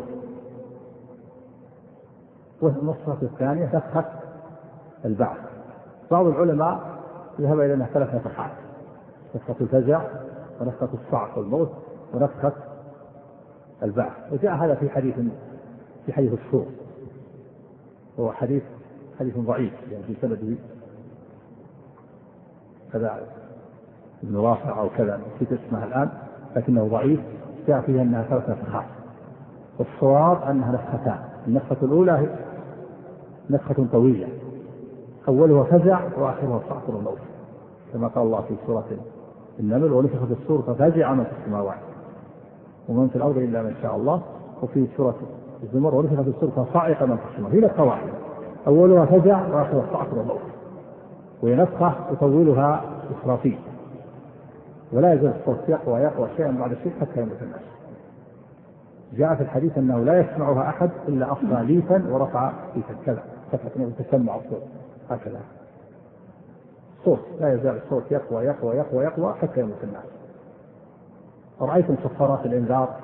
والنفخة الثانية نفخة البعث. بعض العلماء ذهب إلى أنها ثلاث نفخات: نفخة الفزع ونفخة الصعق والموت ونفخة البعث. وجاء هذا في حديث في حديث الصور، هو حديث حديث ضعيف يعني في سنده كذا ابن رافع أو كذا نسيت اسمها الآن، لكنه ضعيف. جاء فيها أنها ثلاث نفخات، والصواب أنها نفختان. النفخة الأولى هي نفخة طويلة أولها فزع وآخرها صعق والموت، كما قال الله في سورة النمل: ونفخ في الصور ففزع من في السماوات ومن في الأرض إلا من شاء الله. وفي سورة الزمر: ونفخ في الصور فصعق من في السماوات. هنا القواعد: أولها فزع وآخرها صعق والموت، ونفخة يطولها إسرافيل، ولا يزال الصوت يقوى يقوى شيئا بعد شيء حتى يموت الناس. جاء في الحديث أنه لا يسمعها أحد إلا أصغى ليفا ورفع ليفا كذا فتحة تسمع الصوت هكذا. صوت لا يزال الصوت يقوى يقوى يقوى يقوى حتى يموت الناس. رأيتم صفارات الإنذار،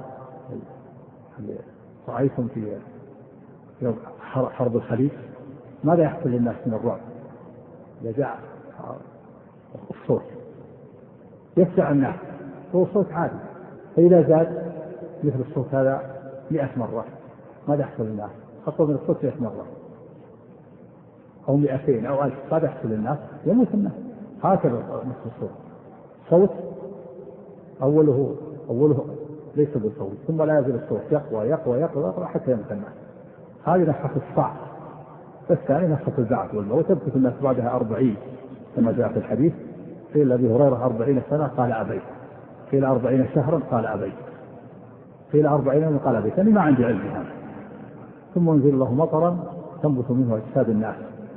رأيتم في يوم حرب الخليج ماذا يحصل للناس من الرعب؟ إذا جاء الصوت يفزع الناس، هو صوت عادي، فإذا زاد مثل الصوت هذا مئة مرة ماذا يحصل للناس؟ خطوا من الصوت مئة مرة أو مئتين أو ألف، ماذا يحصل للناس؟ يموت الناس. هكذا مثل الصوت، صوت أوله أوله ليس بالصوت ثم لا يزال الصوت يقوى يقوى يقوى, يقوى حتى يموت الناس. هذه نفخة الصعق. الثاني نفخة البعث والموت، تبكت الناس بعدها أربعين كما جاء في الحديث. قيل أبي هريرة أربعين سنة قال أبيت، قيل أربعين شهرا قال أبيت، قيل أربعين يوما قال أبيت، يعني ما عندي علم بها. ثم ينزل الله مطرا تنبت منه أجساد الناس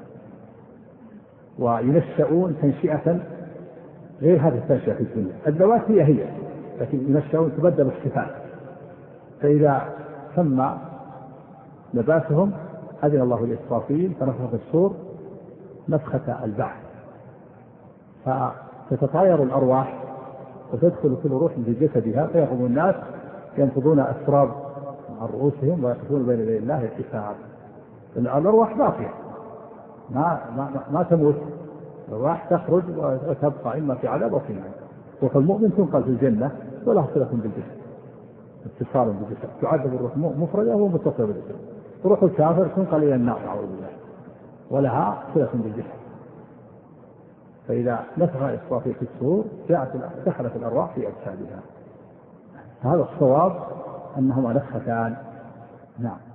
وينشأون تنشئة غير هذه التنشئة في الدنيا. الذوات هي هي لكن ينشأون تبدل الصفات. فإذا تم لباسهم أذن الله لإسرافيل فنفخ في الصور نفخة البعث، فتتطاير الأرواح وتدخل كل روح في جسدها، فيقوم الناس ينفضون أسراب عن رؤوسهم ويقفون بين يدي الله الحساب. الأرواح باقية ما, ما, ما تموت، الأرواح تخرج وتبقى إما في عذاب أو في نعيم. روح المؤمن تنقل في الجنة ولا صلة بالجسد، اتصال بالجسد، تعذب الروح مفردة ومتصل بالجسد. روح الكافر تنقل إلى النار أعوذ بالله ولها صلة بالجسد. فإذا نفخ إسرافيل في الصور دخلت الأرواح في أجسادها. هذا الصواب أنهما نفختان. نعم.